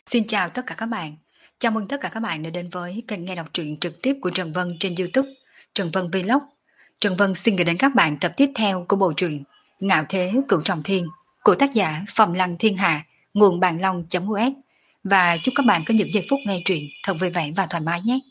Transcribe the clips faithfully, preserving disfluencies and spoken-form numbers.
Xin chào tất cả các bạn. Chào mừng tất cả các bạn đã đến với kênh nghe đọc truyện trực tiếp của Trần Vân trên YouTube, Trần Vân Vlog. Trần Vân xin gửi đến các bạn tập tiếp theo của bộ truyện Ngạo Thế Cửu Trọng Thiên của tác giả Phàm Lăng Thiên Hạ, nguồn bàn long.us, và chúc các bạn có những giây phút nghe truyện thật vui vẻ và thoải mái nhé.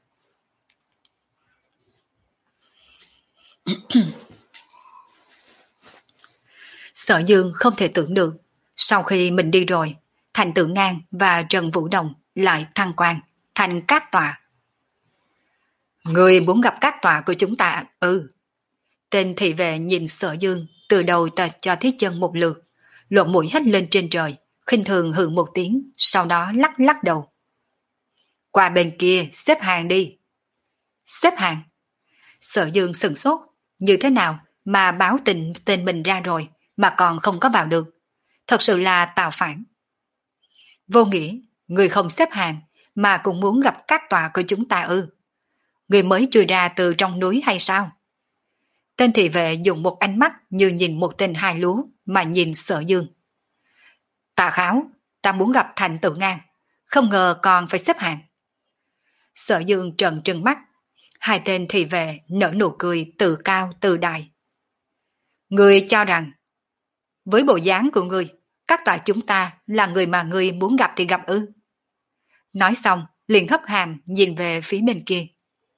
Sở Dương không thể tưởng được, sau khi mình đi rồi, Thành Tử Ngang và Trần Vũ Đồng lại thăng quan thành Cát Tọa. Người muốn gặp Cát Tọa của chúng ta? Ừ. Tên thị vệ nhìn Sở Dương từ đầu tật cho Thiết Chân một lượt, lộ mũi hét lên trên trời, khinh thường hừ một tiếng, sau đó lắc lắc đầu. Qua bên kia xếp hàng đi. Xếp hàng? Sở Dương sừng sốt, như thế nào mà báo tình tên mình ra rồi mà còn không có vào được, thật sự là tạo phản. Vô nghĩa, người không xếp hàng mà cũng muốn gặp Cát Tọa của chúng ta ư? Người mới chui ra từ trong núi hay sao? Tên thị vệ dùng một ánh mắt như nhìn một tên hai lúa mà nhìn Sở Dương. Tà kháo, ta muốn gặp Thành Tử Ngang, không ngờ còn phải xếp hàng. Sở Dương trợn trừng mắt, hai tên thị vệ nở nụ cười từ cao từ đại. Người cho rằng, với bộ dáng của người, Cát Tọa chúng ta là người mà người muốn gặp thì gặp ư? Nói xong, liền hất hàm nhìn về phía bên kia.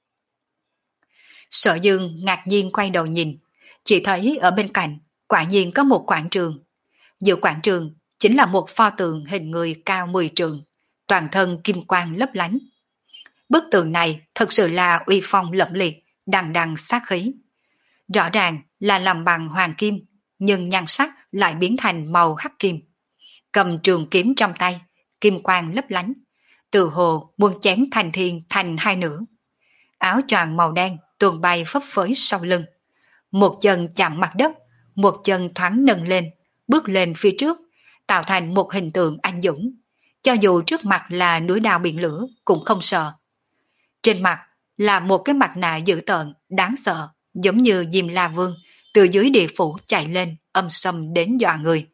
Sở Dương ngạc nhiên quay đầu nhìn, chỉ thấy ở bên cạnh quả nhiên có một quảng trường. Giữa quảng trường chính là một pho tượng hình người cao mười trượng, toàn thân kim quang lấp lánh. Bức tượng này thật sự là uy phong lẫm liệt, đằng đằng sát khí. Rõ ràng là làm bằng hoàng kim, nhưng nhan sắc lại biến thành màu hắc kim. Cầm trường kiếm trong tay, kim quang lấp lánh, từ hồ muốn chém thành thiên thành hai nửa. Áo choàng màu đen tuôn bay phấp phới sau lưng. Một chân chạm mặt đất, một chân thoáng nâng lên, bước lên phía trước, tạo thành một hình tượng anh dũng. Cho dù trước mặt là núi đao biển lửa cũng không sợ. Trên mặt là một cái mặt nạ dữ tợn, đáng sợ, giống như Diêm La Vương từ dưới địa phủ chạy lên, âm sầm đến dọa người.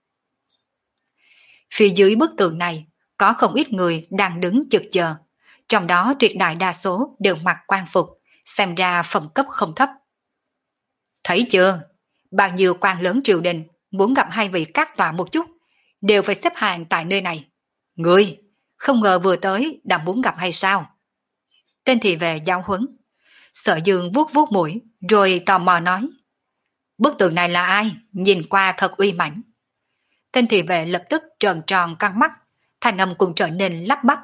Phía dưới bức tượng này có không ít người đang đứng chực chờ, trong đó tuyệt đại đa số đều mặc quan phục, xem ra phẩm cấp không thấp. Thấy chưa, bao nhiêu quan lớn triều đình muốn gặp hai vị Cát Tọa một chút, đều phải xếp hàng tại nơi này. Ngươi, không ngờ vừa tới đã muốn gặp hay sao? Tên thị vệ giáo huấn. Sở Dương vuốt vuốt mũi, rồi tò mò nói. Bức tượng này là ai? Nhìn qua thật uy mãnh. Tên thị vệ lập tức tròn tròn căng mắt, thanh âm cũng trở nên lắp bắp.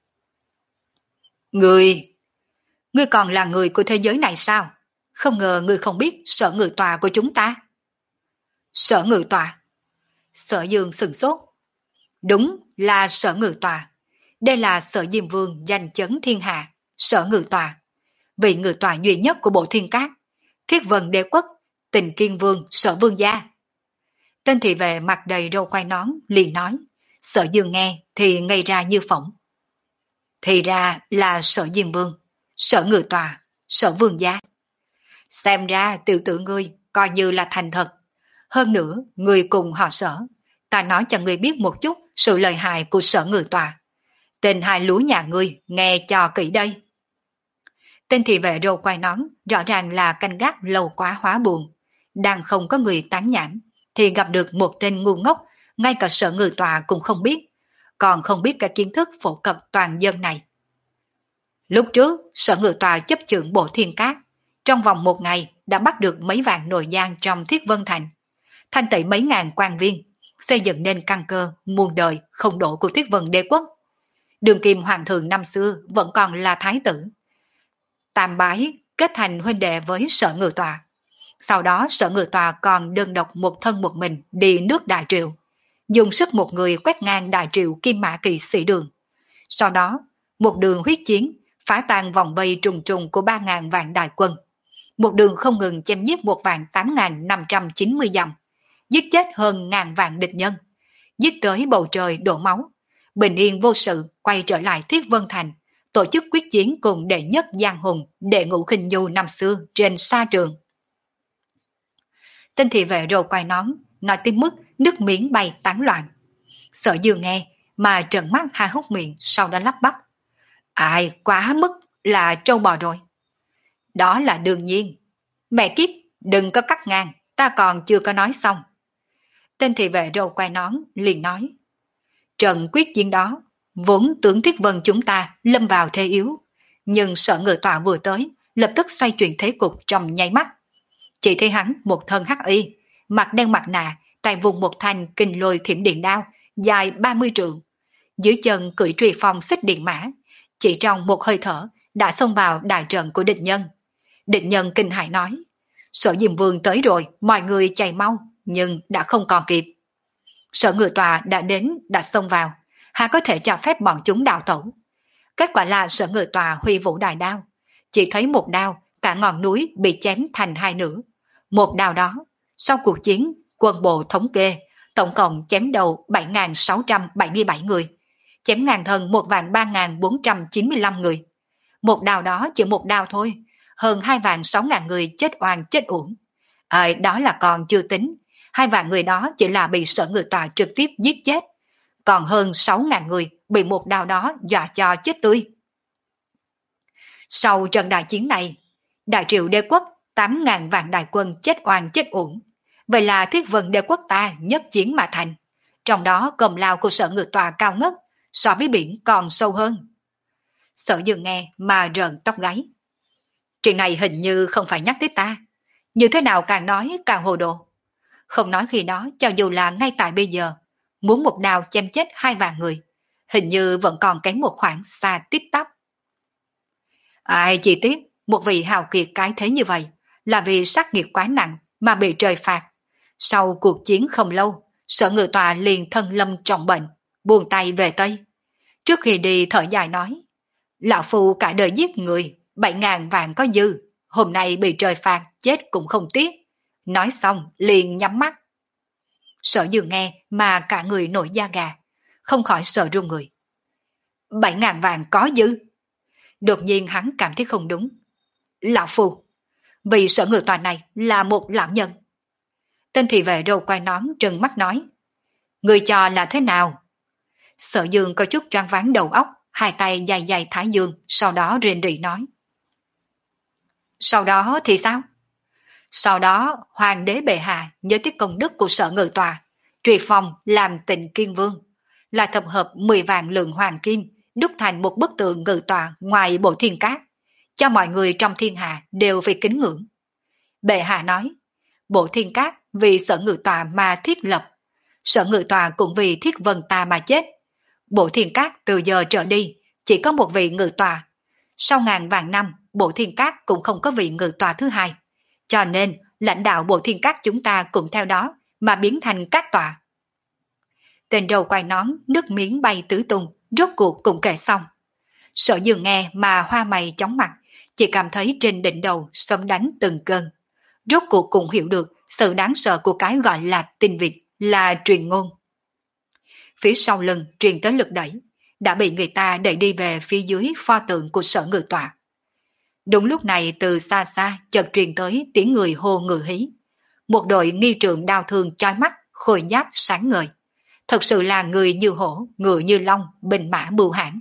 Ngươi, ngươi còn là người của thế giới này sao? Không ngờ ngươi không biết Sở Ngự Tọa của chúng ta. Sở Ngự Tọa? Sở Dương sừng sốt. Đúng là Sở Ngự Tọa. Đây là Sở Diêm Vương danh chấn thiên hạ, Sở Ngự Tọa, vị ngự tọa duy nhất của bộ Thiên Cát, Thiết Vân Đế Quốc, Tình Kiên Vương, Sở Vương gia. Tên thị vệ mặt đầy râu quai nón liền nói. Sở Dương nghe thì ngây ra như phỏng. Thì ra là Sở Diêm Vương, Sở Ngự Tọa, Sở Vương gia. Xem ra tiểu tử ngươi coi như là thành thật. Hơn nữa, ngươi cùng họ Sở. Ta nói cho ngươi biết một chút sự lợi hại của Sở Ngự Tọa. Tên hai lúa nhà ngươi nghe cho kỹ đây. Tên thị vệ râu quai nón rõ ràng là canh gác lâu quá hóa buồn. Đang không có người tán nhảm, thì gặp được một tên ngu ngốc, ngay cả Sở Ngự Tọa cũng không biết, còn không biết cả kiến thức phổ cập toàn dân này. Lúc trước, Sở Ngự Tọa chấp chưởng bộ Thiên Cát, trong vòng một ngày đã bắt được mấy vạn nội giang trong Thiết Vân Thành, thanh tẩy mấy ngàn quan viên, xây dựng nên căn cơ muôn đời không đổ của Thiết Vân Đế Quốc. Đường kim hoàng thượng năm xưa vẫn còn là thái tử. Tam bái kết thành huynh đệ với Sở Ngự Tọa. Sau đó Sở Ngự Tọa còn đơn độc một thân một mình đi nước Đại Triệu, dùng sức một người quét ngang Đại Triệu Kim Mã Kỵ sĩ đường. Sau đó, một đường huyết chiến phá tan vòng vây trùng trùng của ba ngàn vạn đại quân. Một đường không ngừng chém giết một vạn tám ngàn năm trăm chín mươi dặm, giết chết hơn ngàn vạn địch nhân, giết tới bầu trời đổ máu, bình yên vô sự quay trở lại Thiết Vân Thành, tổ chức quyết chiến cùng đệ nhất giang hùng Đệ Ngũ Khinh Du năm xưa trên sa trường. Tên thị vệ râu quai nón nói tới mức nước miếng bay tán loạn. Sở Dương nghe mà trợn mắt há hốc miệng, sau đó lắp bắp. Ai, quá mức là trâu bò rồi. Đó là đương nhiên. Mẹ kiếp, đừng có cắt ngang, ta còn chưa có nói xong. Tên thị vệ râu quai nón liền nói. Trận quyết chiến đó, vốn tưởng Thiết Vân chúng ta lâm vào thế yếu, nhưng sợ người tọa vừa tới, lập tức xoay chuyển thế cục trong nháy mắt. Chỉ thấy hắn một thân hắc y, mặt đen mặt nạ, tay vùng một thanh kinh lôi thiểm điện đao, dài ba mươi trượng. Dưới chân cưỡi truy phong xích điện mã, chỉ trong một hơi thở đã xông vào đại trận của địch nhân. Địch nhân kinh hãi nói, Sở Diêm Vương tới rồi, mọi người chạy mau, nhưng đã không còn kịp. Sở Ngự Tòa đã đến, đã xông vào, hà có thể cho phép bọn chúng đào tẩu. Kết quả là Sở Ngự Tòa huy vũ đại đao, chỉ thấy một đao, cả ngọn núi bị chém thành hai nửa. Một đao đó, sau cuộc chiến, quân bộ thống kê, tổng cộng chém đầu bảy nghìn sáu trăm bảy mươi bảy người, chém ngàn thân một vạn ba nghìn bốn trăm chín mươi lăm người. Một đao đó chỉ một đao thôi, hơn hai vạn sáu ngàn người chết oan chết uổng. À, đó là còn chưa tính, hai vạn người đó chỉ là bị Sở Ngự Tòa trực tiếp giết chết, còn hơn sáu ngàn người bị một đao đó dọa cho chết tươi. Sau trận đại chiến này, Đại Triệu đế quốc tám ngàn vạn đại quân chết oan chết uổng. Vậy là Thiết Vân đế quốc ta nhất chiến mà thành. Trong đó công lao của Sở Ngự Tòa cao ngất, so với biển còn sâu hơn. Sở Dương nghe mà rợn tóc gáy. Chuyện này hình như không phải nhắc tới ta. Như thế nào càng nói càng hồ đồ. Không nói khi đó, cho dù là ngay tại bây giờ, muốn một đao chém chết hai vạn người, hình như vẫn còn kém một khoảng xa tít tắp. Ai chỉ tiếc, một vị hào kiệt cái thế như vậy, là vì sát nghiệt quá nặng mà bị trời phạt. Sau cuộc chiến không lâu, Sở Ngự Tòa liền thân lâm trọng bệnh, buông tay về Tây. Trước khi đi thở dài nói, lão phu cả đời giết người, bảy ngàn vạn có dư, hôm nay bị trời phạt chết cũng không tiếc. Nói xong liền nhắm mắt. Sở Dương nghe mà cả người nổi da gà, không khỏi sợ run người. Bảy ngàn vạn có dư. Đột nhiên hắn cảm thấy không đúng. Lão phu, vì Sở Ngự Tòa này là một lão nhân. Tên thị vệ râu quai nón trừng mắt nói, người cho là thế nào? Sở Dương có chút choáng váng đầu óc, hai tay dài dài thái dương, sau đó rên rỉ nói. Sau đó thì sao? Sau đó hoàng đế bệ hạ nhớ tới công đức của Sở Ngự Tòa, truy phong làm Tịnh Kiên Vương, là tập hợp mười vạn lượng hoàng kim, đúc thành một bức tượng ngự tòa ngoài bộ thiên cát, cho mọi người trong thiên hạ đều phải kính ngưỡng. Bệ hạ nói, bộ thiên cát vì Sở Ngự Tòa mà thiết lập, Sở Ngự Tòa cũng vì Thiết Vân ta mà chết. Bộ thiên cát từ giờ trở đi chỉ có một vị ngự tòa. Sau ngàn vạn năm, bộ thiên cát cũng không có vị ngự tòa thứ hai. Cho nên, lãnh đạo bộ thiên cát chúng ta cũng theo đó mà biến thành các tòa. Tên đầu quay nón, nước miếng bay tứ tung, rốt cuộc cũng kể xong. Sở Dương nghe mà hoa mày chóng mặt, chỉ cảm thấy trên đỉnh đầu sấm đánh từng cơn. Rốt cuộc cũng hiểu được sự đáng sợ của cái gọi là tin vịt, là truyền ngôn. Phía sau lưng truyền tới lực đẩy, đã bị người ta đẩy đi về phía dưới pho tượng của Sở Ngự Tòa. Đúng lúc này từ xa xa chợt truyền tới tiếng người hô ngự hí. Một đội nghi trượng đao thương chói mắt, khôi giáp sáng ngời. Thật sự là người như hổ, ngựa như long, bình mã bưu hãn.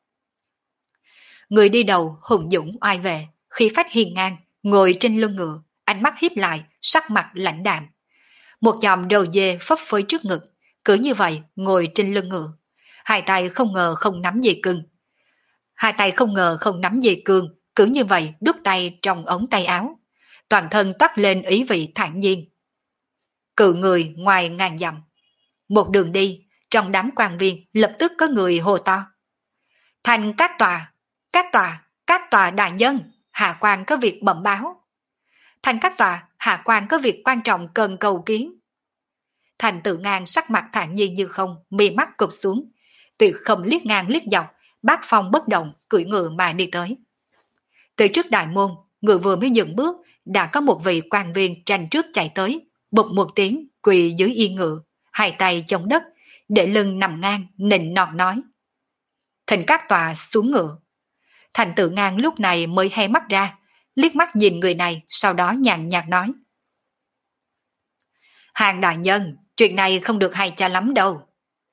Người đi đầu hùng dũng oai vệ, khí phách hiên ngang, ngồi trên lưng ngựa, ánh mắt híp lại, sắc mặt lãnh đạm. Một chòm đầu dê phấp phới trước ngực, cứ như vậy ngồi trên lưng ngựa. Hai tay không ngờ không nắm dây cương. Hai tay không ngờ không nắm dây cương, cứ như vậy đút tay trong ống tay áo. Toàn thân toát lên ý vị thản nhiên. Cự người ngoài ngàn dặm. Một đường đi, trong đám quan viên lập tức có người hô to. Thành các tòa, các tòa, các tòa đại nhân, hạ quan có việc bẩm báo. Thành các tòa, hạ quan có việc quan trọng cần cầu kiến. Thành Tự Ngang sắc mặt thản nhiên như không, mi mắt cụp xuống, tuyệt không liếc ngang liếc dọc, bát phong bất động, cưỡi ngựa mà đi tới. Từ trước đại môn, ngựa vừa mới dừng bước, đã có một vị quan viên tranh trước chạy tới, bụp một tiếng, quỳ dưới yên ngựa, hai tay chống đất, để lưng nằm ngang, nịnh nọt nói. Thỉnh các tòa xuống ngựa. Thành Tự Ngang lúc này mới hé mắt ra, liếc mắt nhìn người này, sau đó nhàn nhạt nói. Hàng đại nhân, chuyện này không được hay cho lắm đâu.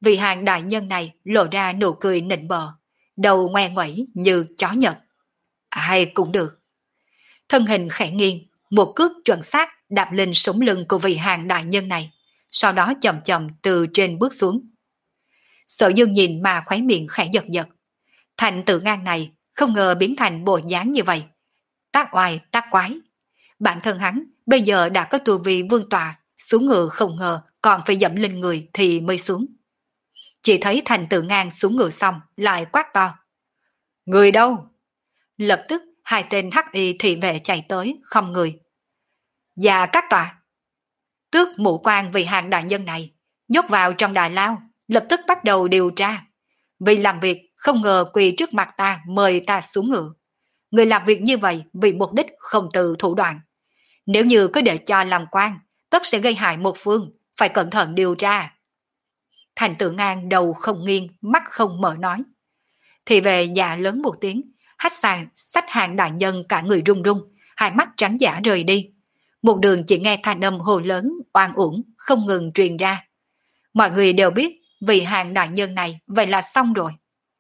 Vị hàng đại nhân này lộ ra nụ cười nịnh bợ, đầu ngoe ngoẩy như chó nhật. Ai cũng được. Thân hình khẽ nghiêng, một cước chuẩn xác đạp lên sống lưng của vị hàng đại nhân này, sau đó chậm chậm từ trên bước xuống. Sở Dương nhìn mà khóe miệng khẽ giật giật. Thành Tử Ngang này không ngờ biến thành bộ dáng như vậy. Tác oai tác quái. Bản thân hắn bây giờ đã có tu vi vương tọa, xuống ngựa không ngờ còn phải dẫm lên người thì mới xuống. Chỉ thấy Thành Tử Ngang xuống ngựa xong lại quát to. Người đâu? Lập tức hai tên hắc y thị vệ chạy tới không người. Và các tòa. Tước mũ quan vì hàng đại nhân này, nhốt vào trong đại lao, lập tức bắt đầu điều tra. Vì làm việc không ngờ quỳ trước mặt ta mời ta xuống ngựa. Người làm việc như vậy vì mục đích không từ thủ đoạn. Nếu như cứ để cho làm quan, tất sẽ gây hại một phương, phải cẩn thận điều tra. Thành Tử Ngang đầu không nghiêng, mắt không mở nói. Thì về dạ lớn một tiếng, hách sàn sách hàng đại nhân cả người run run, hai mắt trắng giả rời đi. Một đường chỉ nghe thanh âm hồ lớn, oan uổng, không ngừng truyền ra. Mọi người đều biết vì hàng đại nhân này vậy là xong rồi.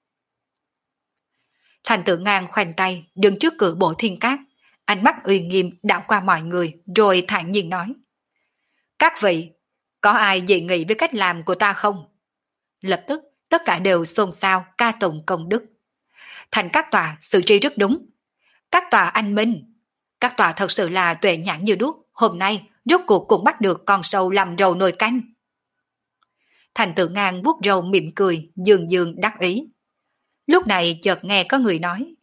Thành Tử Ngang khoanh tay đứng trước cửa Bộ Thiên Cát, ánh mắt uy nghiêm đảo qua mọi người rồi thản nhiên nói. Các vị, có ai dị nghị với cách làm của ta không? Lập tức tất cả đều xôn xao ca tụng công đức. Thành các tòa xử trí rất đúng. Các tòa anh minh. Các tòa thật sự là tuệ nhãn như đuốc, hôm nay rốt cuộc cũng bắt được con sâu làm rầu nồi canh. Thành Tử Ngang vuốt râu mỉm cười, dường dường đắc ý. Lúc này chợt nghe có người nói.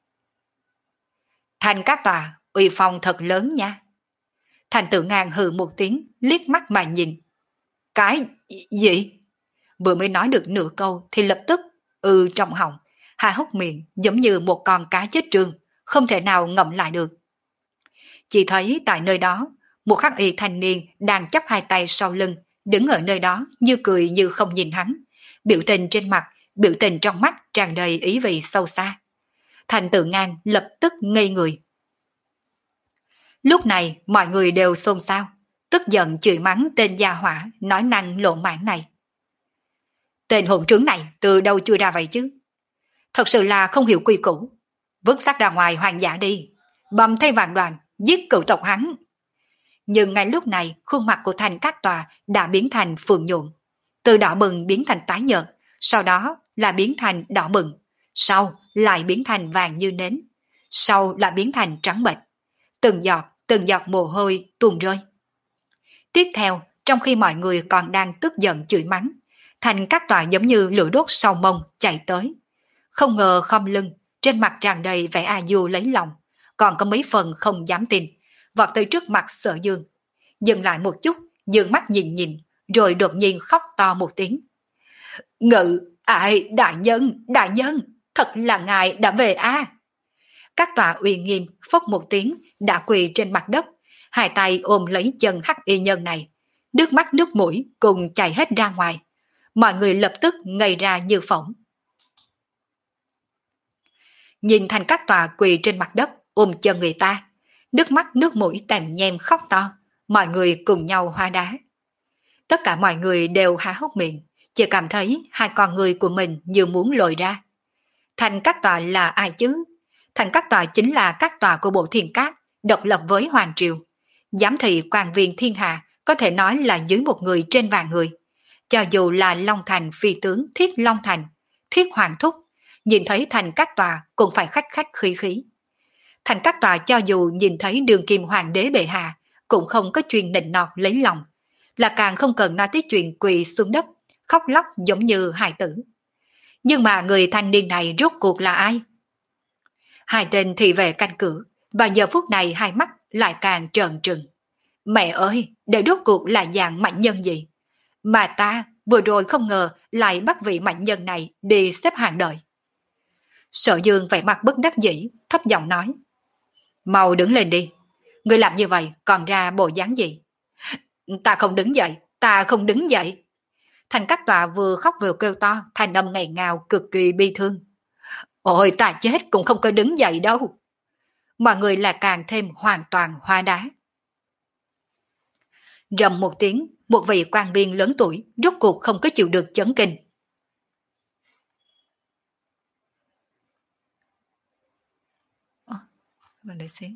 Thành các tòa, uy phong thật lớn nha. Thành Tử Ngang hừ một tiếng, liếc mắt mà nhìn. Cái gì? Vừa mới nói được nửa câu thì lập tức ừ trong họng, hà hốc miệng giống như một con cá chết trương, không thể nào ngậm lại được. Chỉ thấy tại nơi đó, một khắc y thanh niên đang chắp hai tay sau lưng, đứng ở nơi đó như cười như không nhìn hắn. Biểu tình trên mặt, biểu tình trong mắt tràn đầy ý vị sâu xa. Thành Tử Ngang lập tức ngây người. Lúc này mọi người đều xôn xao, tức giận chửi mắng tên gia hỏa nói năng lộn mãn này. Tên hỗn trướng này từ đâu chui ra vậy chứ? Thật sự là không hiểu quy củ. Vứt xác ra ngoài hoàng giả đi, bầm thay vạn đoàn, giết cựu tộc hắn. Nhưng ngay lúc này khuôn mặt của Thành Các Tòa đã biến thành phượng nhuộm, từ đỏ bừng biến thành tái nhợt, sau đó là biến thành đỏ bừng, sau lại biến thành vàng như nến, sau là biến thành trắng bệch. Từng giọt, từng giọt mồ hôi tuôn rơi. Tiếp theo, trong khi mọi người còn đang tức giận chửi mắng, Thành Các Tòa giống như lửa đốt sau mông chạy tới. Không ngờ khom lưng, trên mặt tràn đầy vẻ a du lấy lòng, còn có mấy phần không dám tin, vọt tới trước mặt Sở Dương. Dừng lại một chút, dương mắt nhìn nhìn, rồi đột nhiên khóc to một tiếng. Ngự, ai, đại nhân, đại nhân, thật là ngài đã về a à. Các tòa uy nghiêm phốc một tiếng đã quỳ trên mặt đất, hai tay ôm lấy chân hắc y nhân này, nước mắt nước mũi cùng chảy hết ra ngoài. Mọi người lập tức ngây ra như phỏng. Nhìn Thành Các Tòa quỳ trên mặt đất ôm chân người ta, nước mắt nước mũi tèm nhem khóc to, mọi người cùng nhau hóa đá. Tất cả mọi người đều há hốc miệng, chỉ cảm thấy hai con người của mình như muốn lồi ra. Thành Các Tòa là ai chứ? Thành Các Tòa chính là các tòa của Bộ Thiên Cát, độc lập với Hoàng Triều. Giám thị quan viên thiên hạ có thể nói là dưới một người trên vạn người. Cho dù là Long Thành phi tướng Thiết Long Thành, Thiết Hoàng Thúc, nhìn thấy Thành Các Tòa cũng phải khách khách khí khí. Thành Các Tòa cho dù nhìn thấy đường kim hoàng đế bệ hạ cũng không có chuyện nịnh nọt lấy lòng, là càng không cần nói tới chuyện quỳ xuống đất, khóc lóc giống như hài tử. Nhưng mà người thanh niên này rốt cuộc là ai? Hai tên thị vệ canh cửa, và giờ phút này hai mắt lại càng trợn trừng. Mẹ ơi, để rốt cuộc là dạng mạnh nhân gì? Mà ta vừa rồi không ngờ lại bắt vị mạnh nhân này đi xếp hàng đợi. Sở Dương vẻ mặt bất đắc dĩ, thấp giọng nói. Mau đứng lên đi. Người làm như vậy còn ra bộ dáng gì? Ta không đứng dậy, ta không đứng dậy. Thành Các Tòa vừa khóc vừa kêu to, thanh âm ngầy ngào cực kỳ bi thương. Ôi ta chết cũng không có đứng dậy đâu. Mọi người là càng thêm hoàn toàn hóa đá. Rầm một tiếng, một vị quan viên lớn tuổi rốt cuộc không có chịu được chấn kinh. Và để xí.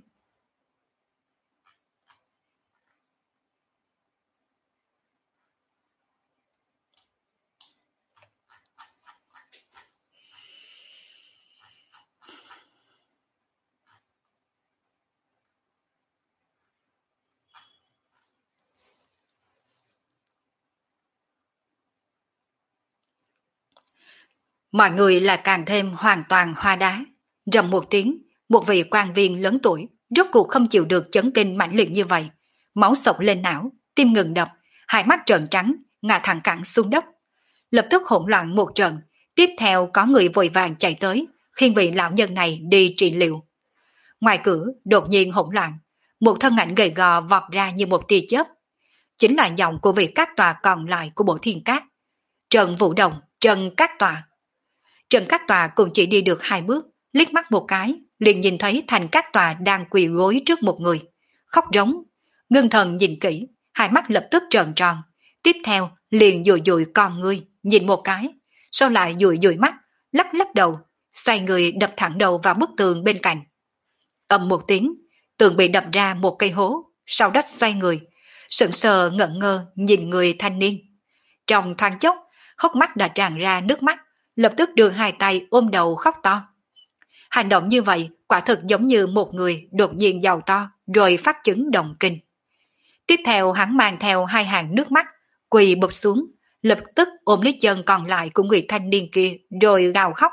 Mọi người là càng thêm hoàn toàn hoa đá. Rầm một tiếng, một vị quan viên lớn tuổi, rốt cuộc không chịu được chấn kinh mãnh liệt như vậy. Máu sộc lên não, tim ngừng đập, hai mắt trợn trắng, ngã thẳng cẳng xuống đất. Lập tức hỗn loạn một trận, tiếp theo có người vội vàng chạy tới, khiêng vị lão nhân này đi trị liệu. Ngoài cửa, đột nhiên hỗn loạn, một thân ảnh gầy gò vọt ra như một tia chớp. Chính là giọng của vị các tòa còn lại của Bộ Thiên Cát. Trần Vũ Đồng, Trần Các Tòa. Trần Các Tòa cũng chỉ đi được hai bước, liếc mắt một cái, liền nhìn thấy Thành Các Tòa đang quỳ gối trước một người, khóc rống. Ngưng thần nhìn kỹ, hai mắt lập tức trợn tròn. Tiếp theo liền dụi dụi con ngươi, nhìn một cái, sau lại dụi dụi mắt, lắc lắc đầu, xoay người đập thẳng đầu vào bức tường bên cạnh. Ầm một tiếng, tường bị đập ra một cây hố, sau đó xoay người, sững sờ ngẩn ngơ nhìn người thanh niên. Trong thoáng chốc, hốc mắt đã tràn ra nước mắt, lập tức đưa hai tay ôm đầu khóc to. Hành động như vậy quả thực giống như một người đột nhiên giàu to rồi phát chứng động kinh. Tiếp theo hắn mang theo hai hàng nước mắt, quỳ bụp xuống, lập tức ôm lấy chân còn lại của người thanh niên kia rồi gào khóc.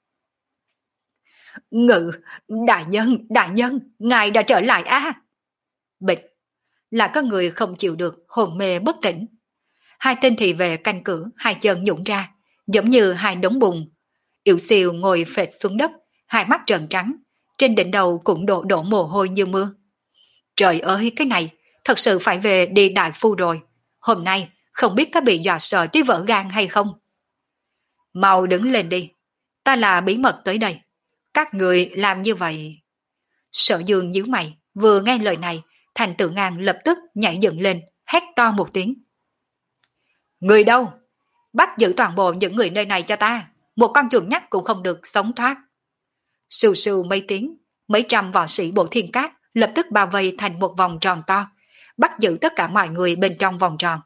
Ngự, đại nhân, đại nhân, ngài đã trở lại á. À? Bịch, là có người không chịu được, hồn mê bất tỉnh. Hai tên thị vệ canh cửa, hai chân nhũn ra, giống như hai đống bùn. Yểu Siêu ngồi phệt xuống đất, hai mắt trợn trắng, trên đỉnh đầu cũng đổ đổ mồ hôi như mưa. Trời ơi, cái này, thật sự phải về đi đại phu rồi. Hôm nay, không biết có bị dọa sợ tới vỡ gan hay không. Mau đứng lên đi, ta là bí mật tới đây. Các người làm như vậy. Sở Dương nhíu mày, vừa nghe lời này, Thành Tự Ngang lập tức nhảy dựng lên, hét to một tiếng. Người đâu? Bắt giữ toàn bộ những người nơi này cho ta, một con chuột nhắt cũng không được sống thoát. Sù sù mấy tiếng, mấy trăm võ sĩ Bộ Thiên Cát lập tức bao vây thành một vòng tròn to, bắt giữ tất cả mọi người bên trong vòng tròn.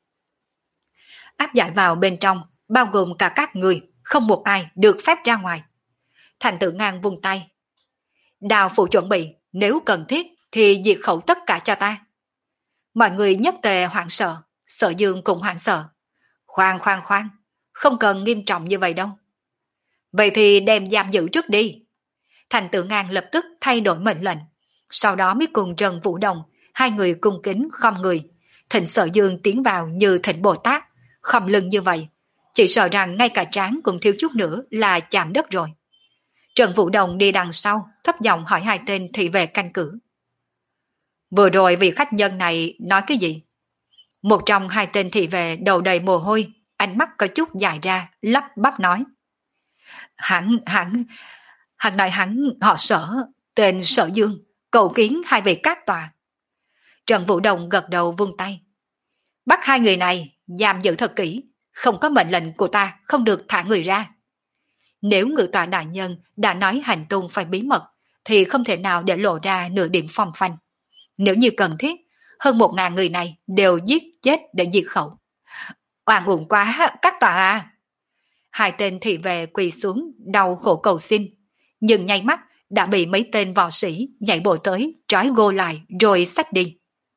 Áp giải vào bên trong, bao gồm cả các người, không một ai được phép ra ngoài. Thành Tự Ngang vung tay. Đào phụ chuẩn bị, nếu cần thiết thì diệt khẩu tất cả cho ta. Mọi người nhất tề hoảng sợ, Sở Dương cũng hoảng sợ. Khoan khoan khoan, không cần nghiêm trọng như vậy đâu. Vậy thì đem giam giữ trước đi. Thành Tự Ngang lập tức thay đổi mệnh lệnh, sau đó mới cùng Trần Vũ Đồng, hai người cung kính khom người, thỉnh Sở Dương tiến vào như thỉnh Bồ Tát, khom lưng như vậy, chỉ sợ rằng ngay cả trán cũng thiếu chút nữa là chạm đất rồi. Trần Vũ Đồng đi đằng sau, thấp giọng hỏi hai tên thị vệ canh cửa. Vừa rồi vị khách nhân này nói cái gì? Một trong hai tên thị vệ đầu đầy mồ hôi, ánh mắt có chút dài ra, lắp bắp nói. Hắn, hắn, hắn nói hắn họ Sở, tên Sở Dương, cầu kiến hai vị các tòa. Trần Vũ Đồng gật đầu vung tay. Bắt hai người này, giam giữ thật kỹ, không có mệnh lệnh của ta, không được thả người ra. Nếu ngự tọa đại nhân đã nói hành tung phải bí mật, thì không thể nào để lộ ra nửa điểm phong phanh. Nếu như cần thiết, hơn một ngàn người này đều giết chết để diệt khẩu. Oan uổng quá, các tòa à! Hai tên thị vệ quỳ xuống, đau khổ cầu xin, nhưng nháy mắt đã bị mấy tên võ sĩ nhảy bộ tới, trói gô lại rồi xách đi.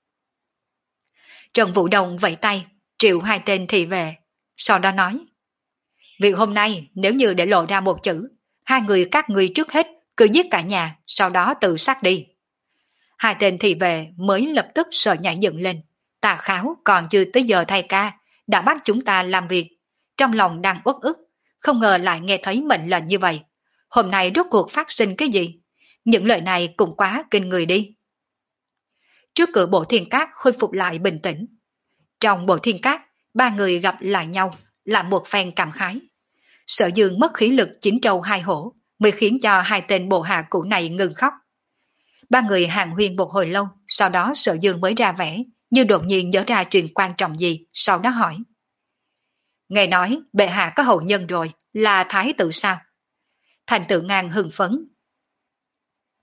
Trần Vũ Đồng vẫy tay, triệu hai tên thị vệ, sau đó nói. Việc hôm nay nếu như để lộ ra một chữ, hai người các ngươi trước hết cứ giết cả nhà, sau đó tự sát đi. Hai tên thị vệ mới lập tức sợ nhảy dựng lên. Tà Kháo còn chưa tới giờ thay ca, đã bắt chúng ta làm việc. Trong lòng đang uất ức, không ngờ lại nghe thấy mệnh lệnh như vậy. Hôm nay rốt cuộc phát sinh cái gì? Những lời này cũng quá kinh người đi. Trước cửa Bộ Thiên Cát khôi phục lại bình tĩnh. Trong Bộ Thiên Cát, ba người gặp lại nhau, làm một phen cảm khái. Sở Dương mất khí lực chín trâu hai hổ, mới khiến cho hai tên bộ hạ cũ này ngừng khóc. Ba người hàng huyên một hồi lâu, sau đó Sở Dương mới ra vẻ, như đột nhiên nhớ ra chuyện quan trọng gì, sau đó hỏi. Nghe nói, bệ hạ có hậu nhân rồi, là thái tử sao? Thành Tự Ngang hưng phấn.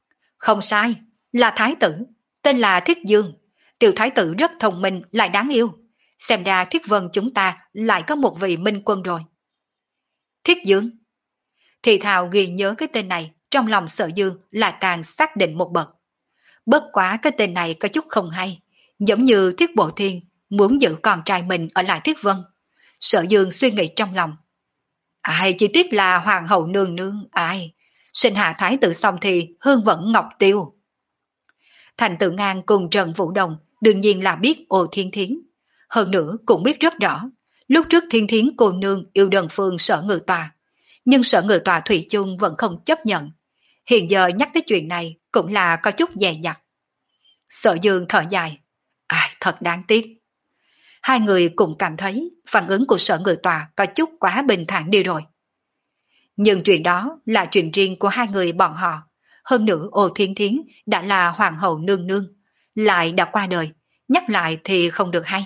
Không sai, là thái tử, tên là Thiết Dương. Tiểu thái tử rất thông minh lại đáng yêu. Xem ra Thiết Vân chúng ta lại có một vị minh quân rồi. Thiết Dương. Thì thào ghi nhớ cái tên này, trong lòng Sở Dương lại càng xác định một bậc. Bất quá cái tên này có chút không hay, giống như Thiết Bộ Thiên muốn giữ con trai mình ở lại Thiết Vân. Sở Dương suy nghĩ trong lòng. Ai chỉ tiếc là hoàng hậu nương nương, ai sinh hạ thái tử xong thì hương vẫn ngọc tiêu. Thành Tử Ngang cùng Trần Vũ Đồng đương nhiên là biết Ô Thiên Thiến. Hơn nữa cũng biết rất rõ, lúc trước Thiên Thiến cô nương yêu Đơn Phương Sở Ngự Tòa, nhưng Sở Ngự Tòa thủy chung vẫn không chấp nhận. Hiện giờ nhắc tới chuyện này cũng là có chút dè dặt. Sở Dương thở dài. Ai, thật đáng tiếc. Hai người cùng cảm thấy phản ứng của Sở Ngự Tòa có chút quá bình thản đi rồi. Nhưng chuyện đó là chuyện riêng của hai người bọn họ. Hơn nữa Ô Thiên Thiến đã là hoàng hậu nương nương, lại đã qua đời, nhắc lại thì không được hay.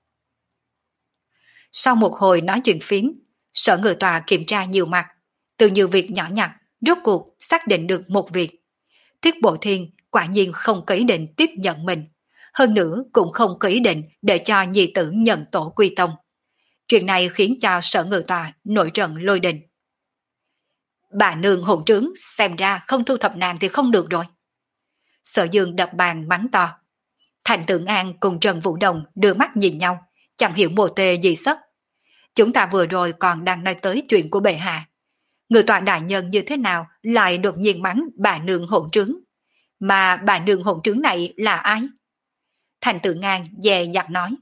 Sau một hồi nói chuyện phiếm, Sở Ngự Tòa kiểm tra nhiều mặt, từ nhiều việc nhỏ nhặt, rốt cuộc xác định được một việc. Thiết Bộ Thiên quả nhiên không có ý định tiếp nhận mình, hơn nữa cũng không có ý định để cho nhi tử nhận tổ quy tông. Chuyện này khiến cho Sở Ngự Tòa nổi trận lôi đình. Bà nương hỗn trướng, xem ra không thu thập nàng thì không được rồi. Sở Dương đập bàn mắng to. Thành Tử An cùng Trần Vũ Đồng đưa mắt nhìn nhau, chẳng hiểu mồ tê gì sất. Chúng ta vừa rồi còn đang nói tới chuyện của bệ hạ. Người tọa đại nhân như thế nào lại đột nhiên mắng bà nương hỗn trướng? Mà bà nương hỗn trướng này là ai? Thành Tử Ngang dè dặt nói.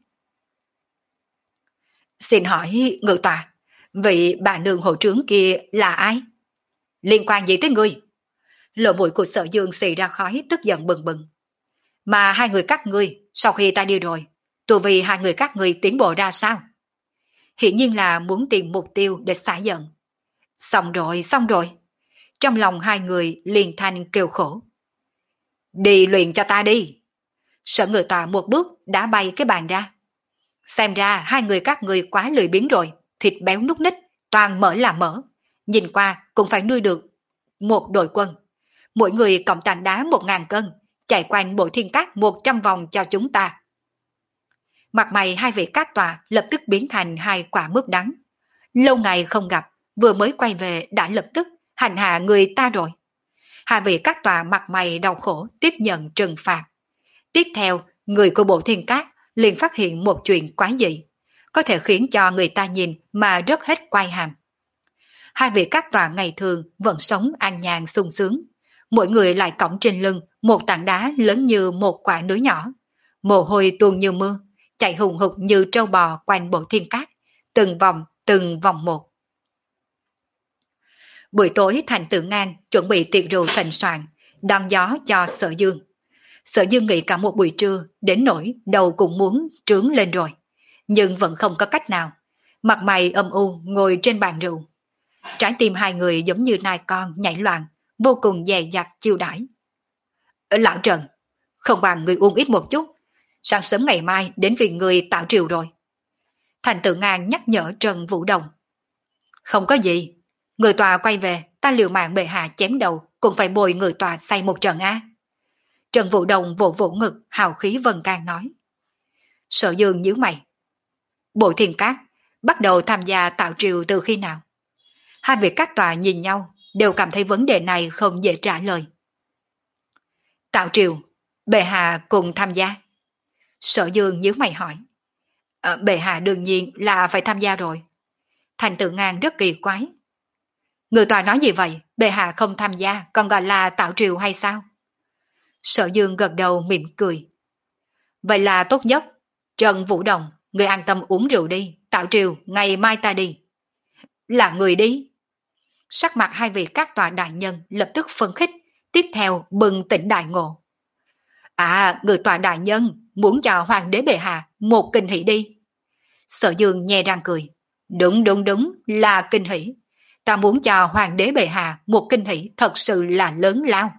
Xin hỏi ngự tọa, vị bà nương hỗn trướng kia là ai? Liên quan gì tới ngươi? Lỗ mũi của Sở Dương xì ra khói, tức giận bừng bừng. Mà hai người các ngươi, sau khi ta đi rồi, tu vì hai người các ngươi tiến bộ ra sao? Hiển nhiên là muốn tìm mục tiêu để xả giận. Xong rồi, xong rồi. Trong lòng hai người liền thanh kêu khổ. Đi luyện cho ta đi. Sở Ngự Tòa một bước đã bay cái bàn ra. Xem ra hai người các ngươi quá lười biếng rồi, thịt béo núc ních, toàn mỡ là mỡ. Nhìn qua cũng phải nuôi được một đội quân. Mỗi người cộng tảng đá một ngàn cân, chạy quanh bộ thiên cát một trăm vòng cho chúng ta. Mặt mày hai vị cát tòa lập tức biến thành hai quả mướp đắng. Lâu ngày không gặp, vừa mới quay về đã lập tức hành hạ người ta rồi. Hai vị cát tòa mặt mày đau khổ tiếp nhận trừng phạt. Tiếp theo, người của bộ thiên cát liền phát hiện một chuyện quái dị, có thể khiến cho người ta nhìn mà rớt hết quai hàm. Hai vị cát tòa ngày thường vẫn sống an nhàn sung sướng, mỗi người lại cõng trên lưng một tảng đá lớn như một quả núi nhỏ, mồ hôi tuôn như mưa, chạy hùng hục như trâu bò quanh bộ thiên cát, từng vòng từng vòng một. Buổi tối Thành Tử Ngang chuẩn bị tiệc rượu thịnh soạn, đón gió cho Sở Dương. Sở Dương nghĩ cả một buổi trưa, đến nỗi đầu cũng muốn trướng lên rồi, nhưng vẫn không có cách nào. Mặt mày âm u ngồi trên bàn rượu. Trái tim hai người giống như nai con nhảy loạn, vô cùng dè dặt chiêu đãi. Lão Trần, không bằng người uống ít một chút, sáng sớm ngày mai đến vì người tạo triều rồi. Thành Tử Ngang nhắc nhở Trần Vũ Đồng. Không có gì, người tòa quay về, ta liều mạng bệ hạ chém đầu, cũng phải bồi người tòa say một trận á. Trần Vũ Đồng vỗ vỗ ngực, hào khí vần can nói. Sở Dương nhíu mày. Bộ Thiên Cát bắt đầu tham gia tạo triều từ khi nào? Hai vị các tòa nhìn nhau, đều cảm thấy vấn đề này không dễ trả lời. Tạo triều, bệ hạ cùng tham gia. Sở Dương nhíu mày hỏi. À, bệ hạ đương nhiên là phải tham gia rồi. Thành Tử Ngang rất kỳ quái. Người tòa nói gì vậy? Bệ hạ không tham gia còn gọi là tạo triều hay sao? Sở Dương gật đầu mỉm cười. Vậy là tốt nhất. Trần Vũ Đồng, người an tâm uống rượu đi, tạo triều ngày mai ta đi. Là người đi. Sắc mặt hai vị các tòa đại nhân lập tức phấn khích, tiếp theo bừng tỉnh đại ngộ. À, người tòa đại nhân muốn cho hoàng đế bệ hạ một kinh hỷ đi. Sở Dương nhe răng cười. Đúng đúng đúng là kinh hỷ. Ta muốn cho hoàng đế bệ hạ một kinh hỷ thật sự là lớn lao.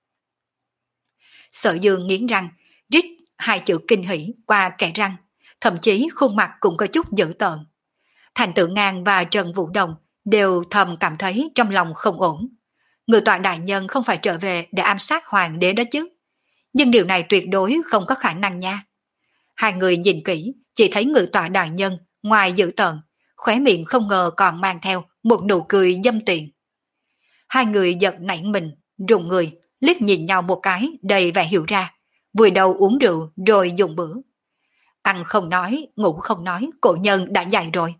Sở Dương nghiến răng, rít hai chữ kinh hỷ qua kẽ răng, thậm chí khuôn mặt cũng có chút dữ tợn. Thành Tử Ngang và Trần Vũ Đồng đều thầm cảm thấy trong lòng không ổn. Ngự tọa đại nhân không phải trở về để ám sát hoàng đế đó chứ. Nhưng điều này tuyệt đối không có khả năng nha. Hai người nhìn kỹ, chỉ thấy ngự tọa đại nhân ngoài dữ tợn, khóe miệng không ngờ còn mang theo một nụ cười dâm tiện. Hai người giật nảy mình, rùng người, liếc nhìn nhau một cái đầy vẻ hiểu ra, vùi đầu uống rượu rồi dùng bữa. Ăn không nói, ngủ không nói, cổ nhân đã dạy rồi.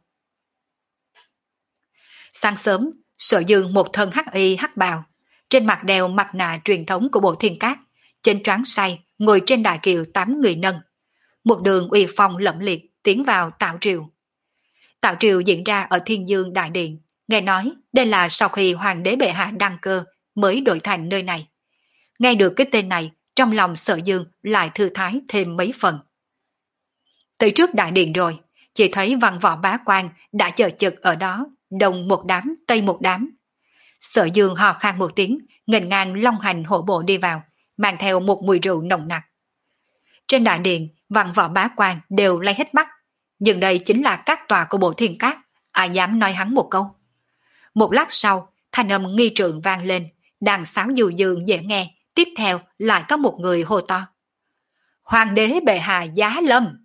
Sáng sớm, Sở Dương một thân hắc y hắc bào, trên mặt đeo mặt nạ truyền thống của Bộ Thiên Cát, trên trán say ngồi trên đại kiệu tám người nâng. Một đường uy phong lẫm liệt tiến vào Tạo Triều. Tạo Triều diễn ra ở Thiên Dương Đại Điện, nghe nói đây là sau khi Hoàng đế bệ hạ đăng cơ mới đổi thành nơi này. Nghe được cái tên này, trong lòng Sở Dương lại thư thái thêm mấy phần. Tới trước đại điện rồi, chỉ thấy văn võ bá quan đã chờ chực ở đó, đông một đám, tây một đám. Sở Dương hò khan một tiếng, nghênh ngang long hành hổ bộ đi vào, mang theo một mùi rượu nồng nặc. Trên đại điện, văn võ bá quan đều lấy hết mắt, nhưng đây chính là các tòa của Bộ Thiên Cát, ai dám nói hắn một câu. Một lát sau, thanh âm nghi trượng vang lên, đàn sáo dù dường dễ nghe, tiếp theo lại có một người hô to. Hoàng đế bệ hạ giá lâm!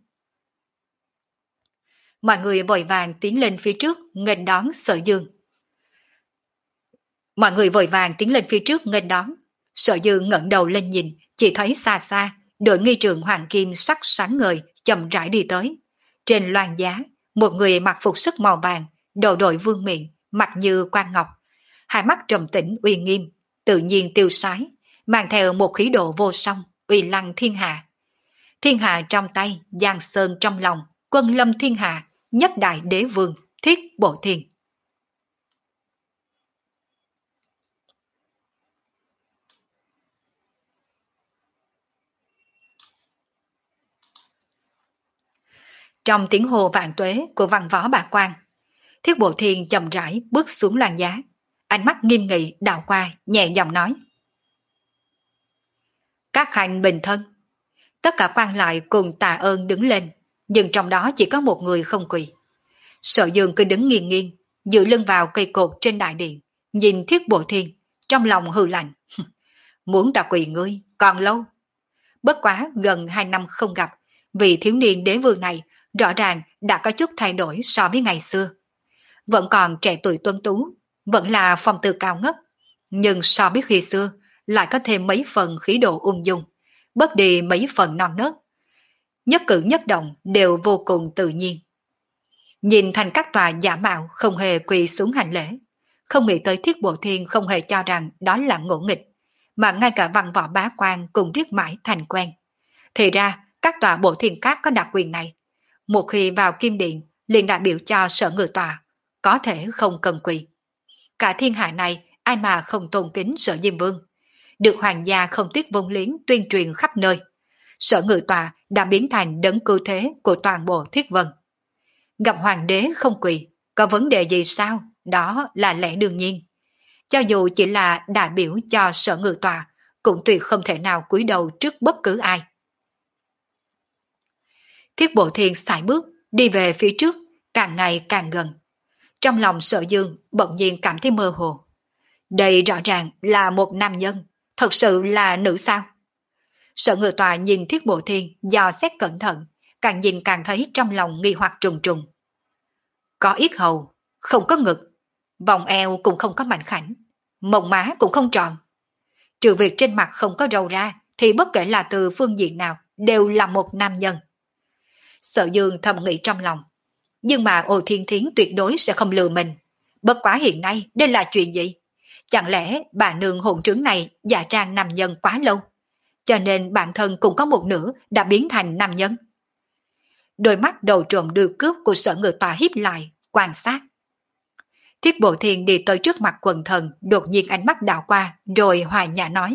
Mọi người vội vàng tiến lên phía trước nghênh đón Sở Dương. Mọi người vội vàng tiến lên phía trước nghênh đón. Sở Dương ngẩng đầu lên nhìn, chỉ thấy xa xa, đội nghi trượng hoàng kim sắc sáng ngời chậm rãi đi tới. Trên loan giá, một người mặc phục sức màu vàng, đầu đội vương miện, mặt như quan ngọc, hai mắt trầm tĩnh uy nghiêm, tự nhiên tiêu sái, mang theo một khí độ vô song, uy lăng thiên hạ. Thiên hạ trong tay, giang sơn trong lòng, quân lâm thiên hạ, nhất đại đế vương, thiết bộ thiên. Trong tiếng hồ vạn tuế của văn võ bạc quan, thiết bộ thiên chậm rãi bước xuống loan giá, ánh mắt nghiêm nghị đảo qua, nhẹ giọng nói. Các hành bình thân. Tất cả quan lại cùng tạ ơn đứng lên, nhưng trong đó chỉ có một người không quỳ. Sở Dương cứ đứng nghiêng nghiêng, dựa lưng vào cây cột trên đại điện, nhìn thiết bộ thiên, trong lòng hừ lạnh. Muốn ta quỳ ngươi, còn lâu. Bất quá gần hai năm không gặp, vị thiếu niên đế vương này rõ ràng đã có chút thay đổi so với ngày xưa. Vẫn còn trẻ tuổi tuấn tú, vẫn là phong tư cao ngất, nhưng so với khi xưa lại có thêm mấy phần khí độ ung dung, bớt đi mấy phần non nớt. Nhất cử nhất động đều vô cùng tự nhiên. Nhìn thành các tòa giả mạo không hề quỳ xuống hành lễ, không nghĩ tới thiết bộ thiên không hề cho rằng đó là ngỗ nghịch, mà ngay cả văn võ bá quan cùng riết mãi thành quen. Thì ra các tòa Bộ Thiên Cát có đặc quyền này, một khi vào kim điện liền đại biểu cho sở ngự tòa, có thể không cần quỳ. Cả thiên hạ này ai mà không tôn kính Sở Diêm Vương, được hoàng gia không tiếc vung liếng tuyên truyền khắp nơi. Sở ngự tòa đã biến thành đấng cứu thế của toàn bộ Thiết Vân. Gặp hoàng đế không quỳ, có vấn đề gì sao? Đó là lẽ đương nhiên. Cho dù chỉ là đại biểu cho sở ngự tòa, cũng tuyệt không thể nào cúi đầu trước bất cứ ai. Thiết Bộ Thiên sải bước, đi về phía trước, càng ngày càng gần. Trong lòng Sở Dương bỗng nhiên cảm thấy mơ hồ. Đây rõ ràng là một nam nhân, thật sự là nữ sao? Sở ngự tòa nhìn Thiết Bộ Thiên dò xét cẩn thận, càng nhìn càng thấy trong lòng nghi hoặc trùng trùng. Có yết hầu, không có ngực, vòng eo cũng không có mảnh khảnh, mông má cũng không tròn. Trừ việc trên mặt không có râu ra, thì bất kể là từ phương diện nào đều là một nam nhân. Sở Dương thầm nghĩ trong lòng, nhưng mà Ô Thiên Thiến tuyệt đối sẽ không lừa mình. Bất quá hiện nay đây là chuyện gì? Chẳng lẽ bà nương hồn trướng này giả trang nam nhân quá lâu, cho nên bản thân cũng có một nửa đã biến thành nam nhân? Đôi mắt đầu trộm đưa cướp của Sở ngự tòa híp lại, quan sát. Thiết Bộ Thiên đi tới trước mặt quần thần, đột nhiên ánh mắt đảo qua, rồi hòa nhã nói.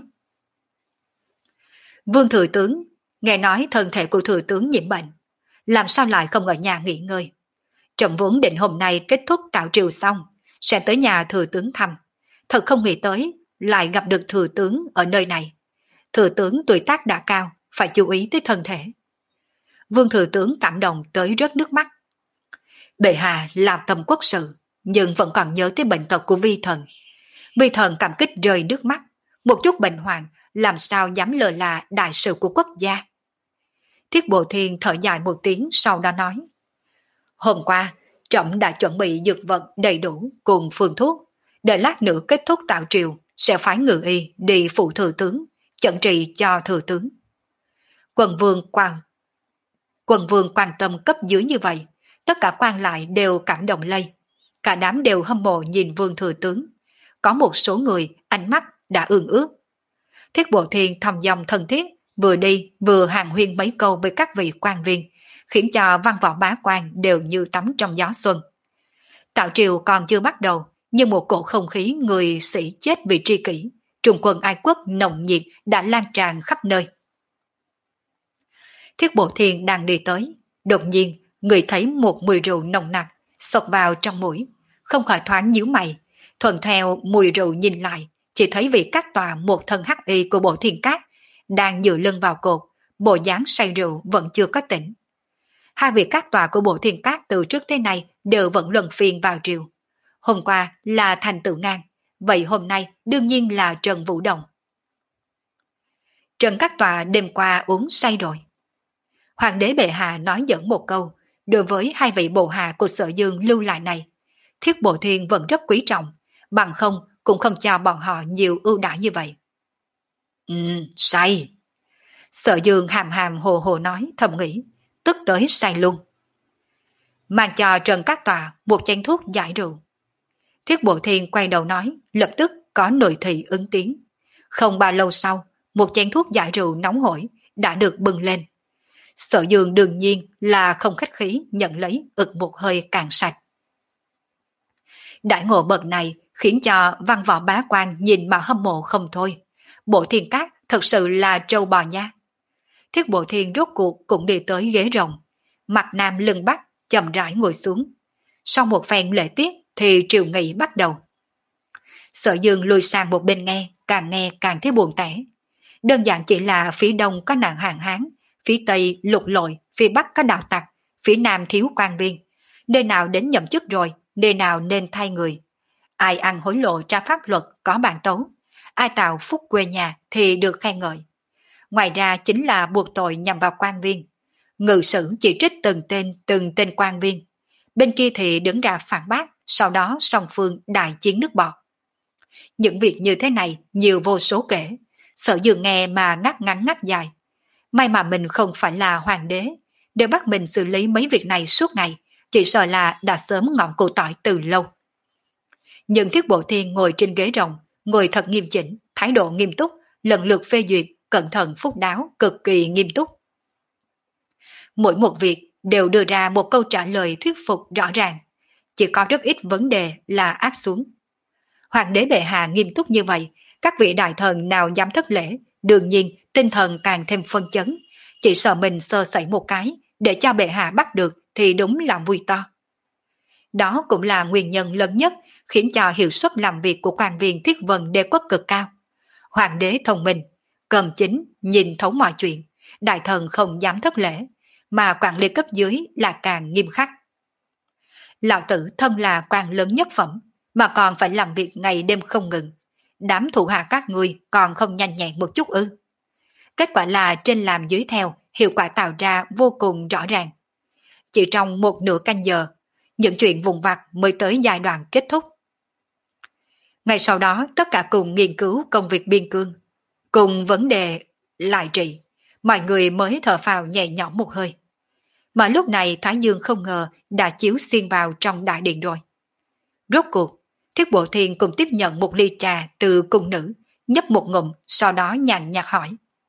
Vương thừa tướng, nghe nói thân thể của thừa tướng nhiễm bệnh, làm sao lại không ở nhà nghỉ ngơi? Trẫm vốn định hôm nay kết thúc Tạo Triều xong, sẽ tới nhà thừa tướng thăm. Thật không nghĩ tới, lại gặp được thừa tướng ở nơi này. Thừa tướng tuổi tác đã cao, phải chú ý tới thân thể. Vương thừa tướng cảm động tới rớt nước mắt. Bệ hạ làm tầm quốc sự, nhưng vẫn còn nhớ tới bệnh tật của vi thần. Vi Thần cảm kích rơi nước mắt, một chút bệnh hoạn làm sao dám lờ là đại sự của quốc gia. Thiết Bộ Thiên thở dài một tiếng sau đó nói. Hôm qua, trẫm đã chuẩn bị dược vật đầy đủ cùng phương thuốc, đợi lát nữa kết thúc tạo triều sẽ phái ngự y đi phụ thừa tướng, chẩn trị cho thừa tướng. Quần vương quan Quần vương quan tâm cấp dưới như vậy, tất cả quan lại đều cảm động lây. Cả đám đều hâm mộ nhìn vương thừa tướng. Có một số người ánh mắt đã ương ước. Thiết Bộ Thiên thầm dòng thân thiết, vừa đi vừa hàng huyên mấy câu với các vị quan viên, khiến cho văn võ bá quan đều như tắm trong gió xuân. Tạo triều còn chưa bắt đầu, nhưng một cổ không khí người sĩ chết vì tri kỷ, trùng quân ai quốc nồng nhiệt đã lan tràn khắp nơi. Thiết Bộ Thiên đang đi tới, đột nhiên người thấy một mùi rượu nồng nặc xộc vào trong mũi, không khỏi thoáng nhíu mày, thuận theo mùi rượu nhìn lại, chỉ thấy vị các tòa một thân hắc y của Bộ Thiên Cát đang dựa lưng vào cột, bộ dáng say rượu vẫn chưa có tỉnh. Hai vị các tòa của Bộ Thiên Cát từ trước tới nay đều vẫn luân phiên vào triều. Hôm qua là Thành Tự Ngang, vậy hôm nay đương nhiên là Trần Vũ Đồng. Trần Các Tòa đêm qua uống say rồi. Hoàng đế bệ hạ nói dẫn một câu, đối với hai vị bộ hạ của Sở Dương lưu lại này, Thiết Bộ Thiên vẫn rất quý trọng, bằng không cũng không cho bọn họ nhiều ưu đãi như vậy. Ừ, say. Sở Dương hàm hàm hồ hồ nói thầm nghĩ, tức tới say luôn. Mang cho Trần Các Tòa một chén thuốc giải rượu. Thiết Bộ Thiên quay đầu nói, lập tức có nội thị ứng tiếng. Không bao lâu sau, một chén thuốc giải rượu nóng hổi đã được bưng lên. Sở Dương đương nhiên là không khách khí nhận lấy ực một hơi càng sạch. Đại ngộ bậc này khiến cho văn võ bá quan nhìn mà hâm mộ không thôi. Bộ Thiên Cát thật sự là trâu bò nha. Thiết Bộ Thiên rốt cuộc cũng đi tới ghế rồng, mặt nam lưng bắc chậm rãi ngồi xuống. Sau một phen lễ tiết thì triều nghị bắt đầu. Sở Dương lùi sang một bên nghe, càng nghe càng thấy buồn tẻ. Đơn giản chỉ là phía đông có nạn hạn hán, phía tây lục lội, phía bắc có đạo tặc, phía nam thiếu quan viên. Nơi nào đến nhậm chức rồi, nơi nào nên thay người. Ai ăn hối lộ tra pháp luật có bản tấu, ai tạo phúc quê nhà thì được khen ngợi. Ngoài ra chính là buộc tội nhằm vào quan viên. Ngự sử chỉ trích từng tên từng tên quan viên. Bên kia thì đứng ra phản bác, sau đó song phương đại chiến nước bọt. Những việc như thế này nhiều vô số kể, Sở Dương nghe mà ngắt ngắn ngắt dài. May mà mình không phải là hoàng đế, để bắt mình xử lý mấy việc này suốt ngày, chỉ sợ là đã sớm ngọn củ tỏi từ lâu. Nhưng Thiết Bộ Thiên ngồi trên ghế rồng, ngồi thật nghiêm chỉnh, thái độ nghiêm túc, lần lượt phê duyệt, cẩn thận phúc đáo, cực kỳ nghiêm túc. Mỗi một việc đều đưa ra một câu trả lời thuyết phục rõ ràng, chỉ có rất ít vấn đề là áp xuống. Hoàng đế bệ hạ nghiêm túc như vậy, các vị đại thần nào dám thất lễ, đương nhiên tinh thần càng thêm phân chấn, chỉ sợ mình sơ sẩy một cái, để cho bệ hạ bắt được thì đúng là vui to. Đó cũng là nguyên nhân lớn nhất khiến cho hiệu suất làm việc của quan viên Thiết Vân Đế quốc cực cao. Hoàng đế thông minh, cần chính, nhìn thấu mọi chuyện, đại thần không dám thất lễ, mà quản lý cấp dưới là càng nghiêm khắc. Lão tử thân là quan lớn nhất phẩm, mà còn phải làm việc ngày đêm không ngừng. Đám thủ hạ các ngươi còn không nhanh nhẹn một chút ư? Kết quả là trên làm dưới theo, hiệu quả tạo ra vô cùng rõ ràng. Chỉ trong một nửa canh giờ, những chuyện vụn vặt mới tới giai đoạn kết thúc. Ngày sau đó tất cả cùng nghiên cứu công việc biên cương, cùng vấn đề lại trị, mọi người mới thở phào nhẹ nhõm một hơi. Mà lúc này Thái Dương không ngờ đã chiếu xuyên vào trong đại điện rồi. Rốt cuộc, Thiết Bộ Thiên cùng tiếp nhận một ly trà từ cung nữ, nhấp một ngụm, sau đó nhàn nhạt hỏi.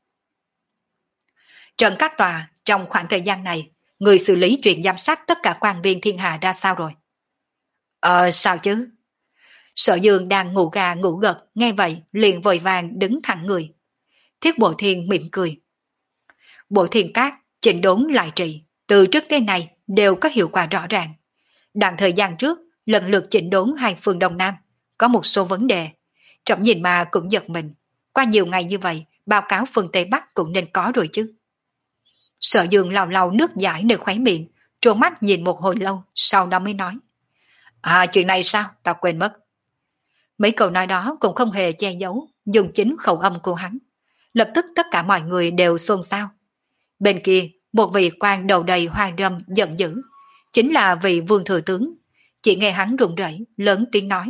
Trần Các Tòa, trong khoảng thời gian này, người xử lý chuyện giám sát tất cả quan viên thiên hạ ra sao rồi? Ờ, sao chứ? Sở Dương đang ngủ gà ngủ gật, nghe vậy liền vội vàng đứng thẳng người. Thiết Bộ Thiên mỉm cười. Bộ Thiên Cát, chỉnh đốn lại trị, từ trước tới nay đều có hiệu quả rõ ràng. Đoạn thời gian trước, lần lượt chỉnh đốn hai phương Đông Nam, có một số vấn đề. Trẫm nhìn mà cũng giật mình. Qua nhiều ngày như vậy, báo cáo phương Tây Bắc cũng nên có rồi chứ. Sở Dương lau lau nước giải nơi khóe miệng, trố mắt nhìn một hồi lâu, sau đó mới nói. À, chuyện này sao? Ta quên mất. Mấy câu nói đó cũng không hề che giấu, dùng chính khẩu âm của hắn. Lập tức tất cả mọi người đều xôn xao. Bên kia, một vị quan đầu đầy hoa râm giận dữ, chính là vị vương thừa tướng. Chỉ nghe hắn run rẩy, lớn tiếng nói.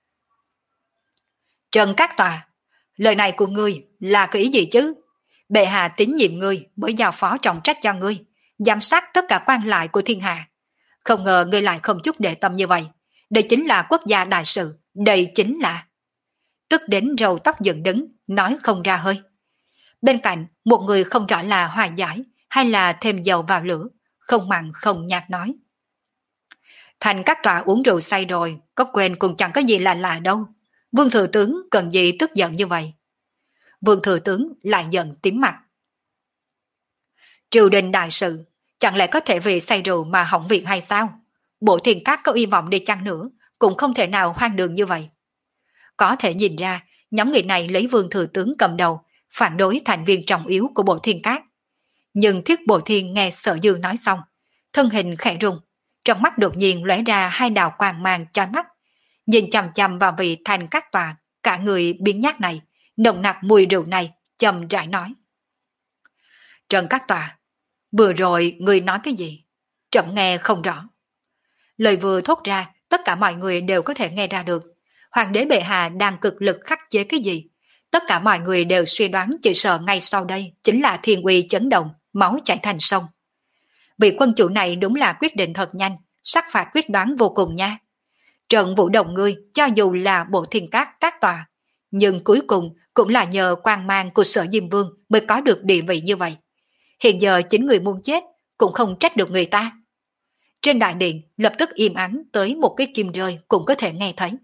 Trần Các Tòa, lời này của ngươi là cái ý gì chứ? Bệ hạ tín nhiệm ngươi mới giao phó trọng trách cho ngươi, giám sát tất cả quan lại của thiên hạ. Không ngờ ngươi lại không chút để tâm như vậy. Đây chính là quốc gia đại sự, đây chính là... Tức đến râu tóc dựng đứng, nói không ra hơi. Bên cạnh, một người không rõ là hòa giải hay là thêm dầu vào lửa, không mặn không nhạt nói. Thành Các Tòa uống rượu say rồi, có quên cũng chẳng có gì là lạ đâu. Vương thừa tướng cần gì tức giận như vậy? Vương thừa tướng lại giận tím mặt. Triều đình đại sự, chẳng lẽ có thể vì say rượu mà hỏng việc hay sao? Bộ thiên các có hy vọng đi chăng nữa, cũng không thể nào hoang đường như vậy. Có thể nhìn ra, nhóm người này lấy vương thừa tướng cầm đầu, phản đối thành viên trọng yếu của bộ thiên các. Nhưng thiết bộ thiên nghe Sở Dương nói xong, thân hình khẽ rung, trong mắt đột nhiên lóe ra hai đạo quang mang chói mắt, nhìn chằm chằm vào vị Thành Các Tòa, cả người biến nhát này, nồng nặc mùi rượu này, chậm rãi nói. Trần Các Tòa, vừa rồi người nói cái gì? Trẫm nghe không rõ. Lời vừa thốt ra, tất cả mọi người đều có thể nghe ra được. Hoàng đế bệ hạ đang cực lực khắc chế cái gì? Tất cả mọi người đều suy đoán chỉ sợ ngay sau đây chính là thiên uy chấn động, máu chảy thành sông. Vị quân chủ này đúng là quyết định thật nhanh, sắc phạt quyết đoán vô cùng nha. Trận Vũ Đồng ngươi cho dù là bộ thiên các các tòa, nhưng cuối cùng cũng là nhờ quang mang của Sở Diêm Vương mới có được địa vị như vậy. Hiện giờ chính người muốn chết cũng không trách được người ta. Trên đại điện lập tức im ắng tới một cái kim rơi cũng có thể nghe thấy.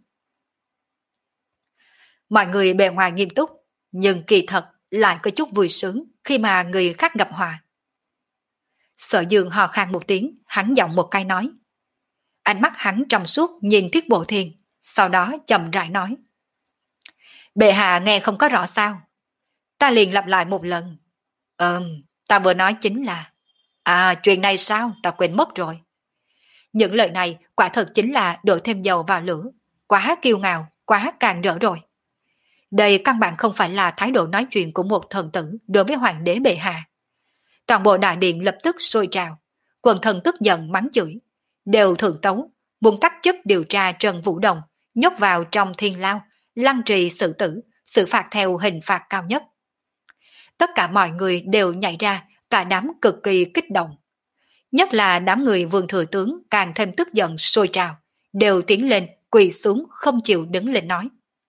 Mọi người bề ngoài nghiêm túc, nhưng kỳ thật lại có chút vui sướng khi mà người khác gặp họa. Sở Dương hò khan một tiếng, hắn giọng một cái nói. Ánh mắt hắn trong suốt nhìn Thiết Bộ Thiên, sau đó chậm rãi nói. Bệ hạ nghe không có rõ sao? Ta liền lặp lại một lần. Ừm, ta vừa nói chính là... À, chuyện này sao? Ta quên mất rồi. Những lời này quả thật chính là đổ thêm dầu vào lửa. Quá kiêu ngạo, quá càng rỡ rồi. Đây căn bản không phải là thái độ nói chuyện của một thần tử đối với hoàng đế bệ hạ. Toàn bộ đại điện lập tức sôi trào. Quần thần tức giận mắng chửi. Đều thượng tấu, muốn cắt chức điều tra Trần Vũ Đồng, nhốt vào trong thiên lao, lăng trì xử tử, xử phạt theo hình phạt cao nhất. Tất cả mọi người đều nhảy ra, cả đám cực kỳ kích động. Nhất là đám người vương thừa tướng càng thêm tức giận sôi trào, đều tiến lên, quỳ xuống không chịu đứng lên nói.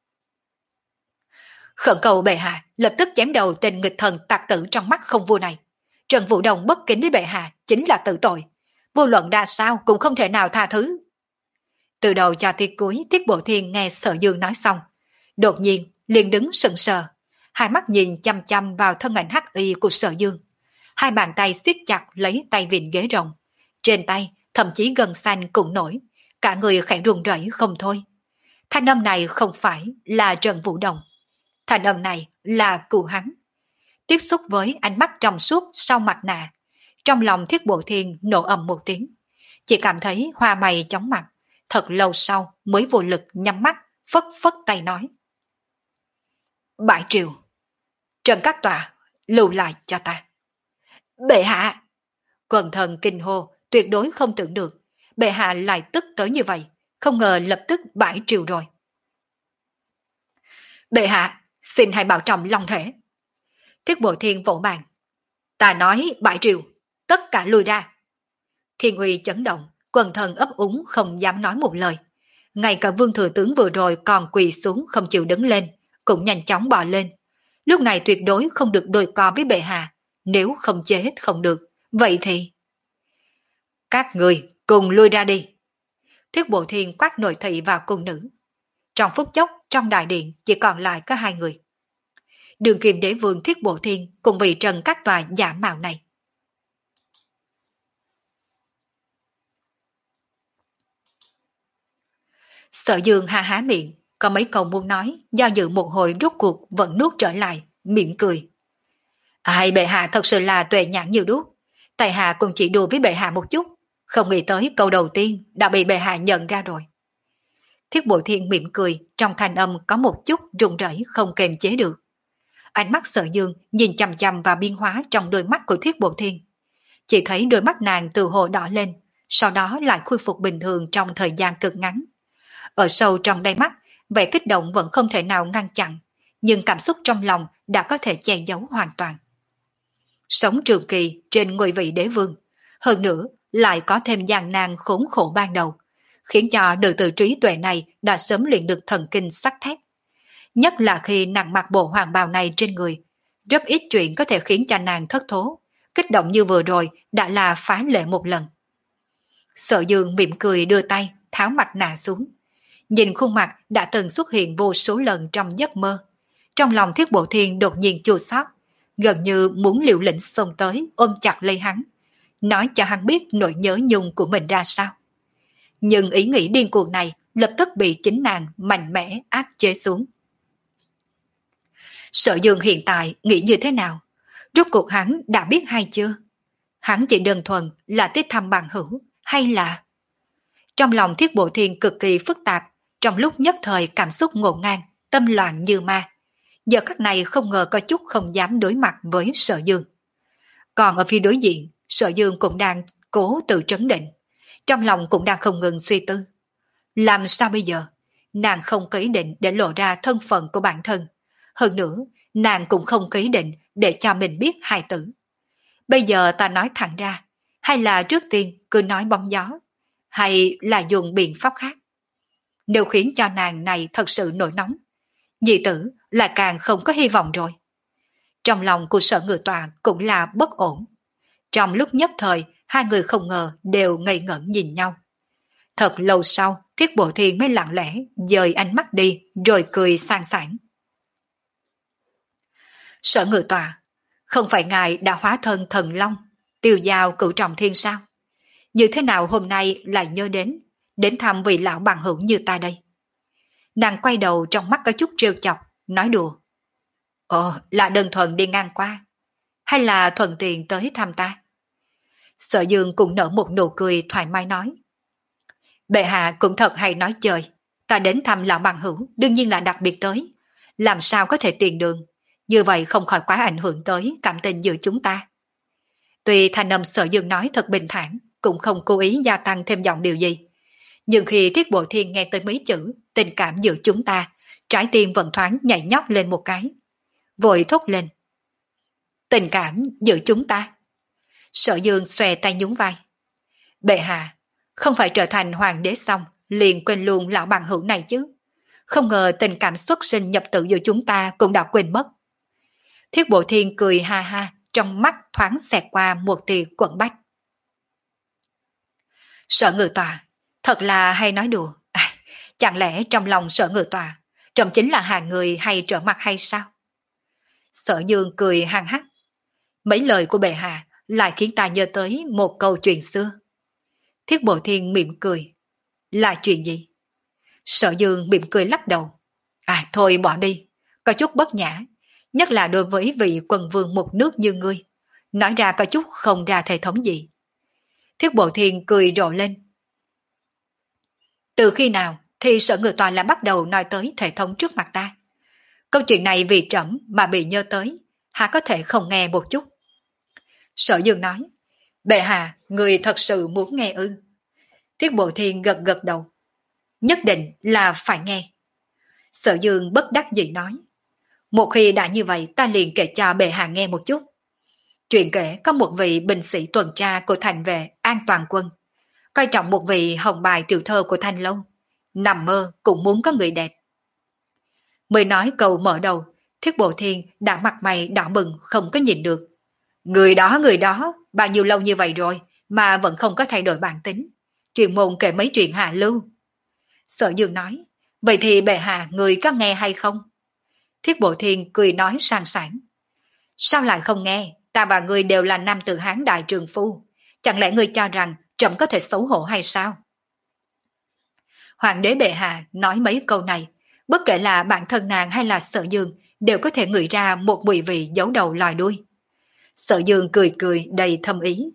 Khẩn cầu bệ hạ lập tức chém đầu tên nghịch thần tặc tử trong mắt không vua này. Trần Vũ Đồng bất kính với bệ hạ chính là tự tội. Vô luận ra sao cũng không thể nào tha thứ. Từ đầu cho tới cuối Tiết Bộ Thiên nghe Sở Dương nói xong, đột nhiên liền đứng sững sờ, hai mắt nhìn chăm chăm vào thân ảnh hắc y của Sở Dương. Hai bàn tay siết chặt lấy tay vịn ghế rồng, trên tay thậm chí gân xanh cũng nổi, cả người khẽ run rẩy không thôi. Thanh âm này không phải là Trần Vũ Đồng, thanh âm này là cụ hắn. Tiếp xúc với ánh mắt trong suốt sau mặt nạ, trong lòng Thiết Bộ Thiên nổ ầm một tiếng, chỉ cảm thấy hoa mày chóng mặt, thật lâu sau mới vô lực nhắm mắt, phất phất tay nói. Bãi triều, Trần Các Tòa, lưu lại cho ta. Bệ hạ! Quần thần kinh hô, tuyệt đối không tưởng được, bệ hạ lại tức tới như vậy, không ngờ lập tức bãi triều rồi. Bệ hạ, xin hãy bảo trọng long thể. Thiết Bộ Thiên vỗ bàn. Ta nói bãi triều, tất cả lui ra. Thiên uy chấn động, quần thần ấp úng không dám nói một lời. Ngay cả vương thừa tướng vừa rồi còn quỳ xuống không chịu đứng lên, cũng nhanh chóng bò lên. Lúc này tuyệt đối không được đôi co với bệ hạ, nếu không chết không được, vậy thì... Các người cùng lui ra đi. Thiết Bộ Thiên quát nội thị vào cung nữ. Trong phút chốc, trong đại điện chỉ còn lại có hai người. Đường Kim Đế Vương Thiết Bộ Thiên cùng vị Trần Các Tòa giả mạo này. Sở Dương ha há miệng, có mấy câu muốn nói, do dự một hồi rút cuộc vẫn nuốt trở lại, mỉm cười. Ai bệ hạ thật sự là tuệ nhãn nhiều đuốc, tại hạ cũng chỉ đùa với bệ hạ một chút, không nghĩ tới câu đầu tiên đã bị bệ hạ nhận ra rồi. Thiết Bộ Thiên mỉm cười, trong thanh âm có một chút run rẩy không kềm chế được. Ánh mắt Sở Dương nhìn chằm chằm vào biến hóa trong đôi mắt của Thiết Bộ Thiên. Chỉ thấy đôi mắt nàng từ hồ đỏ lên, sau đó lại khôi phục bình thường trong thời gian cực ngắn. Ở sâu trong đáy mắt, vẻ kích động vẫn không thể nào ngăn chặn, nhưng cảm xúc trong lòng đã có thể che giấu hoàn toàn. Sống trường kỳ trên ngôi vị đế vương, hơn nữa lại có thêm gian nan khốn khổ ban đầu, khiến cho nữ tử trí tuệ này đã sớm luyện được thần kinh sắt thép. Nhất là khi nàng mặc bộ hoàng bào này trên người, rất ít chuyện có thể khiến cho nàng thất thố, kích động như vừa rồi đã là phá lệ một lần. Sở Dương mỉm cười đưa tay, tháo mặt nạ xuống. Nhìn khuôn mặt đã từng xuất hiện vô số lần trong giấc mơ. Trong lòng Thiết Bộ Thiên đột nhiên chua xót, gần như muốn liều lĩnh xông tới ôm chặt lấy hắn, nói cho hắn biết nỗi nhớ nhung của mình ra sao. Nhưng ý nghĩ điên cuồng này lập tức bị chính nàng mạnh mẽ áp chế xuống. Sở Dương hiện tại nghĩ như thế nào? Rốt cuộc hắn đã biết hay chưa? Hắn chỉ đơn thuần là tiếc thăm bằng hữu hay là... Trong lòng Thiết Bộ Thiên cực kỳ phức tạp, trong lúc nhất thời cảm xúc ngổn ngang, tâm loạn như ma. Giờ khắc này không ngờ có chút không dám đối mặt với Sở Dương. Còn ở phía đối diện, Sở Dương cũng đang cố tự trấn định. Trong lòng cũng đang không ngừng suy tư. Làm sao bây giờ? Nàng không có ý định để lộ ra thân phận của bản thân. Hơn nữa, nàng cũng không có ý định để cho mình biết hài tử. Bây giờ ta nói thẳng ra, hay là trước tiên cứ nói bóng gió, hay là dùng biện pháp khác? Nếu khiến cho nàng này thật sự nổi nóng, nhị tử là càng không có hy vọng rồi. Trong lòng của Sở Ngự Tọa cũng là bất ổn. Trong lúc nhất thời, hai người không ngờ đều ngây ngẩn nhìn nhau. Thật lâu sau, Thiết Bộ Thiên mới lặng lẽ dời ánh mắt đi rồi cười sang sảng. Sở Ngự Tọa, không phải ngài đã hóa thân thần long, tiêu giao cửu trọng thiên sao? Như thế nào hôm nay lại nhớ đến, đến thăm vị lão bằng hữu như ta đây? Nàng quay đầu trong mắt có chút trêu chọc, nói đùa. Ồ, là đơn thuần đi ngang qua, hay là thuận tiện tới thăm ta? Sở Dương cũng nở một nụ cười thoải mái nói. Bệ hạ cũng thật hay nói chơi, ta đến thăm lão bằng hữu đương nhiên là đặc biệt tới, làm sao có thể tiền đường, như vậy không khỏi quá ảnh hưởng tới cảm tình giữa chúng ta. Tuy thanh âm Sở Dương nói thật bình thản, cũng không cố ý gia tăng thêm giọng điều gì, nhưng khi Thiết Bộ Thiên nghe tới mấy chữ tình cảm giữa chúng ta, trái tim vẫn thoáng nhảy nhót lên một cái, vội thốt lên. Tình cảm giữa chúng ta? Sở Dương xòe tay nhún vai. Bệ hạ, không phải trở thành hoàng đế xong liền quên luôn lão bằng hữu này chứ? Không ngờ tình cảm xuất sinh nhập tử giữa chúng ta cũng đã quên mất. Thiết Bộ Thiên cười ha ha, trong mắt thoáng xẹt qua một tia quẫn bách. Sở Ngự Tọa, thật là hay nói đùa. À, chẳng lẽ trong lòng Sở Ngự Tọa trông chính là hàng người hay trở mặt hay sao? Sở Dương cười hăng hắc. Mấy lời của bệ hạ lại khiến ta nhớ tới một câu chuyện xưa. Thiết Bộ Thiên mỉm cười. Là chuyện gì? Sở Dương mỉm cười lắc đầu. À thôi bỏ đi, có chút bất nhã, nhất là đối với vị quần vương một nước như ngươi. Nói ra có chút không ra thể thống gì. Thiết Bộ Thiên cười rộ lên. Từ khi nào thì Sở Ngự Tọa lại bắt đầu nói tới thể thống trước mặt ta? Câu chuyện này vì trẫm mà bị nhớ tới, há có thể không nghe một chút? Sở Dương nói, bệ hạ, người thật sự muốn nghe ư? Thiết Bộ Thiên gật gật đầu. Nhất định là phải nghe. Sở Dương bất đắc dĩ nói, một khi đã như vậy ta liền kể cho bệ hạ nghe một chút. Chuyện kể có một vị binh sĩ tuần tra của thành vệ An Toàn Quân, coi trọng một vị hồng bài tiểu thơ của Thanh Lâu, nằm mơ cũng muốn có người đẹp. Mới nói câu mở đầu, Thiết Bộ Thiên đã mặt mày đỏ bừng không có nhìn được. Người đó người đó, bao nhiêu lâu như vậy rồi mà vẫn không có thay đổi bản tính. Truyền môn kể mấy chuyện hạ lưu. Sở Dương nói, vậy thì bệ hạ người có nghe hay không? Thiết Bộ Thiên cười nói sang sảng. Sao lại không nghe? Ta và ngươi đều là nam tử Hán đại trường phu. Chẳng lẽ ngươi cho rằng trẫm có thể xấu hổ hay sao? Hoàng đế bệ hạ nói mấy câu này, bất kể là bản thân nàng hay là Sở Dương đều có thể ngửi ra một mùi vị giấu đầu lòi đuôi. Sở Dương cười cười đầy thâm ý.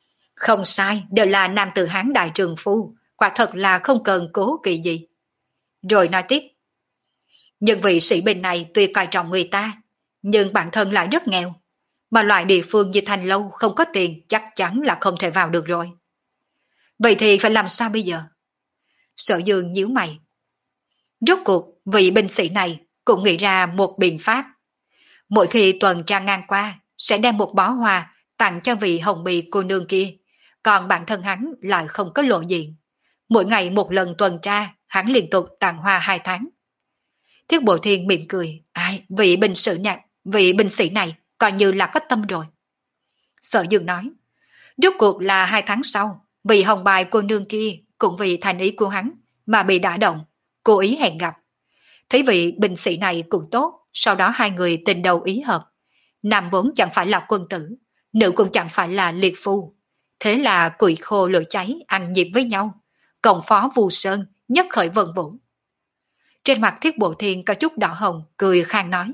Không sai, đều là nam tử Hán đại trường phu, quả thật là không cần cố kỵ gì. rồi nói tiếp. Nhưng vị sĩ binh này tuy coi trọng người ta, nhưng bản thân lại rất nghèo, mà loại địa phương như Thanh Lâu không có tiền chắc chắn là không thể vào được rồi. Vậy thì phải làm sao bây giờ? Sở Dương nhíu mày. Rốt cuộc, vị binh sĩ này cũng nghĩ ra một biện pháp. Mỗi khi tuần tra ngang qua, sẽ đem một bó hoa tặng cho vị hồng bì cô nương kia, còn bản thân hắn lại không có lộ diện. Mỗi ngày một lần tuần tra, hắn liên tục tặng hoa hai tháng. Thiết Bộ Thiên mỉm cười, ai, vị binh sĩ này, vị binh sĩ này coi như là có tâm rồi. Sở Dương nói, rốt cuộc là hai tháng sau, vị hồng bài cô nương kia cũng vì thành ý của hắn mà bị đả động, cố ý hẹn gặp. Thấy vị binh sĩ này cũng tốt, sau đó hai người tình đầu ý hợp. Nam vốn chẳng phải là quân tử, nữ cũng chẳng phải là liệt phu. Thế là củi khô lửa cháy ăn nhịp với nhau. Cộng phó Vu Sơn nhất khởi vân vũ. Trên mặt Thiết Bộ Thiên có chút đỏ hồng, cười khang nói.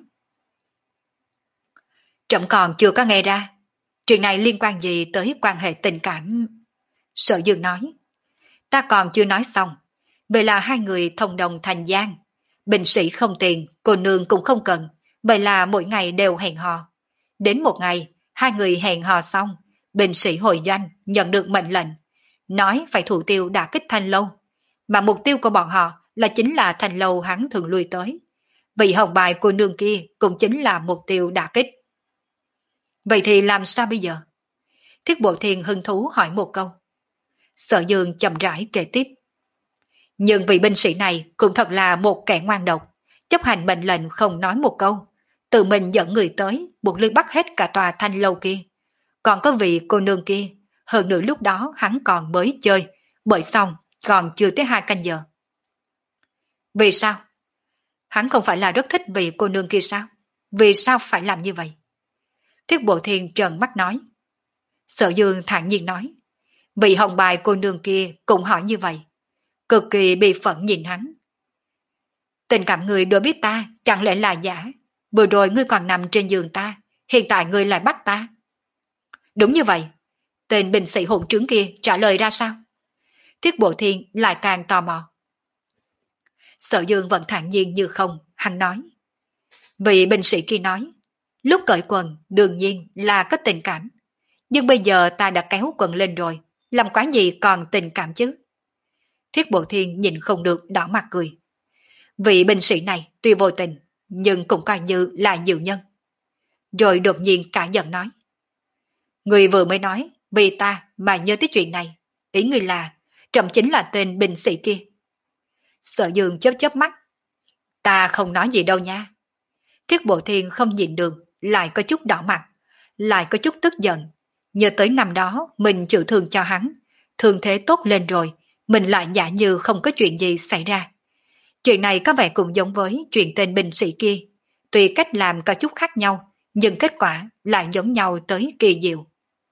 Trẫm còn chưa có nghe ra. Chuyện này liên quan gì tới quan hệ tình cảm? Sở Dương nói. Ta còn chưa nói xong. Vậy là hai người thông đồng thành gian. Binh sĩ không tiền, cô nương cũng không cần. Vậy là mỗi ngày đều hẹn hò. Đến một ngày, hai người hẹn hò xong, binh sĩ hồi doanh nhận được mệnh lệnh. Nói phải thủ tiêu đả kích Thanh Lâu. Mà mục tiêu của bọn họ là chính là Thanh Lâu hắn thường lui tới. Vị hồng bài cô nương kia cũng chính là mục tiêu đả kích. Vậy thì làm sao bây giờ? Thiết Bộ Thiên hứng thú hỏi một câu. Sở Dương chậm rãi kể tiếp. Nhưng vị binh sĩ này cũng thật là một kẻ ngoan độc, chấp hành mệnh lệnh không nói một câu, tự mình dẫn người tới, buộc lưng bắt hết cả tòa Thanh Lâu kia. Còn có vị cô nương kia, hơn nữa lúc đó hắn còn mới chơi, bởi xong còn chưa tới hai canh giờ. Vì sao? Hắn không phải là rất thích vị cô nương kia sao? Vì sao phải làm như vậy? Thiết Bộ Thiên trợn mắt nói. Sở Dương thản nhiên nói. Vị hồng bài cô nương kia cũng hỏi như vậy. Cực kỳ bị phẫn nhìn hắn. Tình cảm người đối với ta chẳng lẽ là giả? Vừa rồi ngươi còn nằm trên giường ta, hiện tại ngươi lại bắt ta. Đúng như vậy. Tên binh sĩ hỗn trướng kia trả lời ra sao? Thiết Bộ Thiên lại càng tò mò. Sở Dương vẫn thản nhiên như không, hắn nói. Vị binh sĩ kia nói, lúc cởi quần đương nhiên là có tình cảm. Nhưng bây giờ ta đã kéo quần lên rồi, làm quá gì còn tình cảm chứ? Thiết Bộ Thiên nhìn không được đỏ mặt cười. Vị binh sĩ này tuy vô tình, nhưng cũng coi như là nhiều nhân. Rồi đột nhiên cả giận nói. Người vừa mới nói, vì ta mà nhớ tới chuyện này. Ý người là, trẫm chính là tên binh sĩ kia. Sở Dương chớp chớp mắt. Ta không nói gì đâu nha. Thiết Bộ Thiên không nhìn được, lại có chút đỏ mặt, lại có chút tức giận. Nhớ tới năm đó mình chịu thương cho hắn, thương thế tốt lên rồi, mình lại giả như không có chuyện gì xảy ra. Chuyện này có vẻ cũng giống với chuyện tên binh sĩ kia. Tuy cách làm có chút khác nhau, nhưng kết quả lại giống nhau tới kỳ diệu.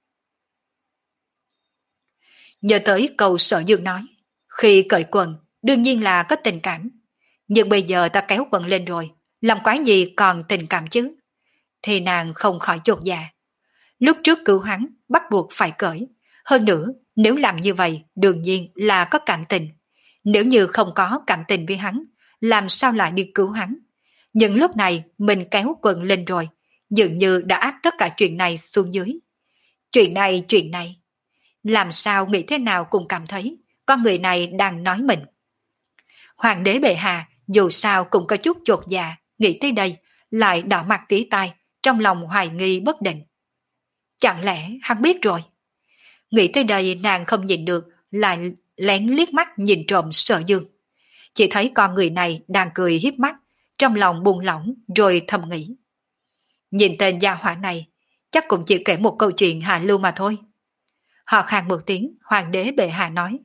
Nhớ tới câu Sở Dương nói, khi cởi quần, đương nhiên là có tình cảm. Nhưng bây giờ ta kéo quần lên rồi, làm quái gì còn tình cảm chứ? Thì nàng không khỏi chột dạ. Lúc trước cứu hắn, bắt buộc phải cởi. Hơn nữa, nếu làm như vậy, đương nhiên là có cảm tình. Nếu như không có cảm tình với hắn, làm sao lại đi cứu hắn? Nhưng lúc này, mình kéo quần lên rồi, dường như đã áp tất cả chuyện này xuống dưới. Chuyện này, chuyện này. Làm sao nghĩ thế nào cũng cảm thấy, con người này đang nói mình. Hoàng đế bệ hạ, dù sao cũng có chút chột dạ, nghĩ tới đây, lại đỏ mặt tía tai, trong lòng hoài nghi bất định. Chẳng lẽ hắn biết rồi? Nghĩ tới đây nàng không nhìn được, lại lén liếc mắt nhìn trộm Sở Dương. Chỉ thấy con người này đang cười hiếp mắt, trong lòng buông lỏng rồi thầm nghĩ. Nhìn tên gia hỏa này, chắc cũng chỉ kể một câu chuyện hạ lưu mà thôi. Họ khàn một tiếng, hoàng đế bệ hạ nói.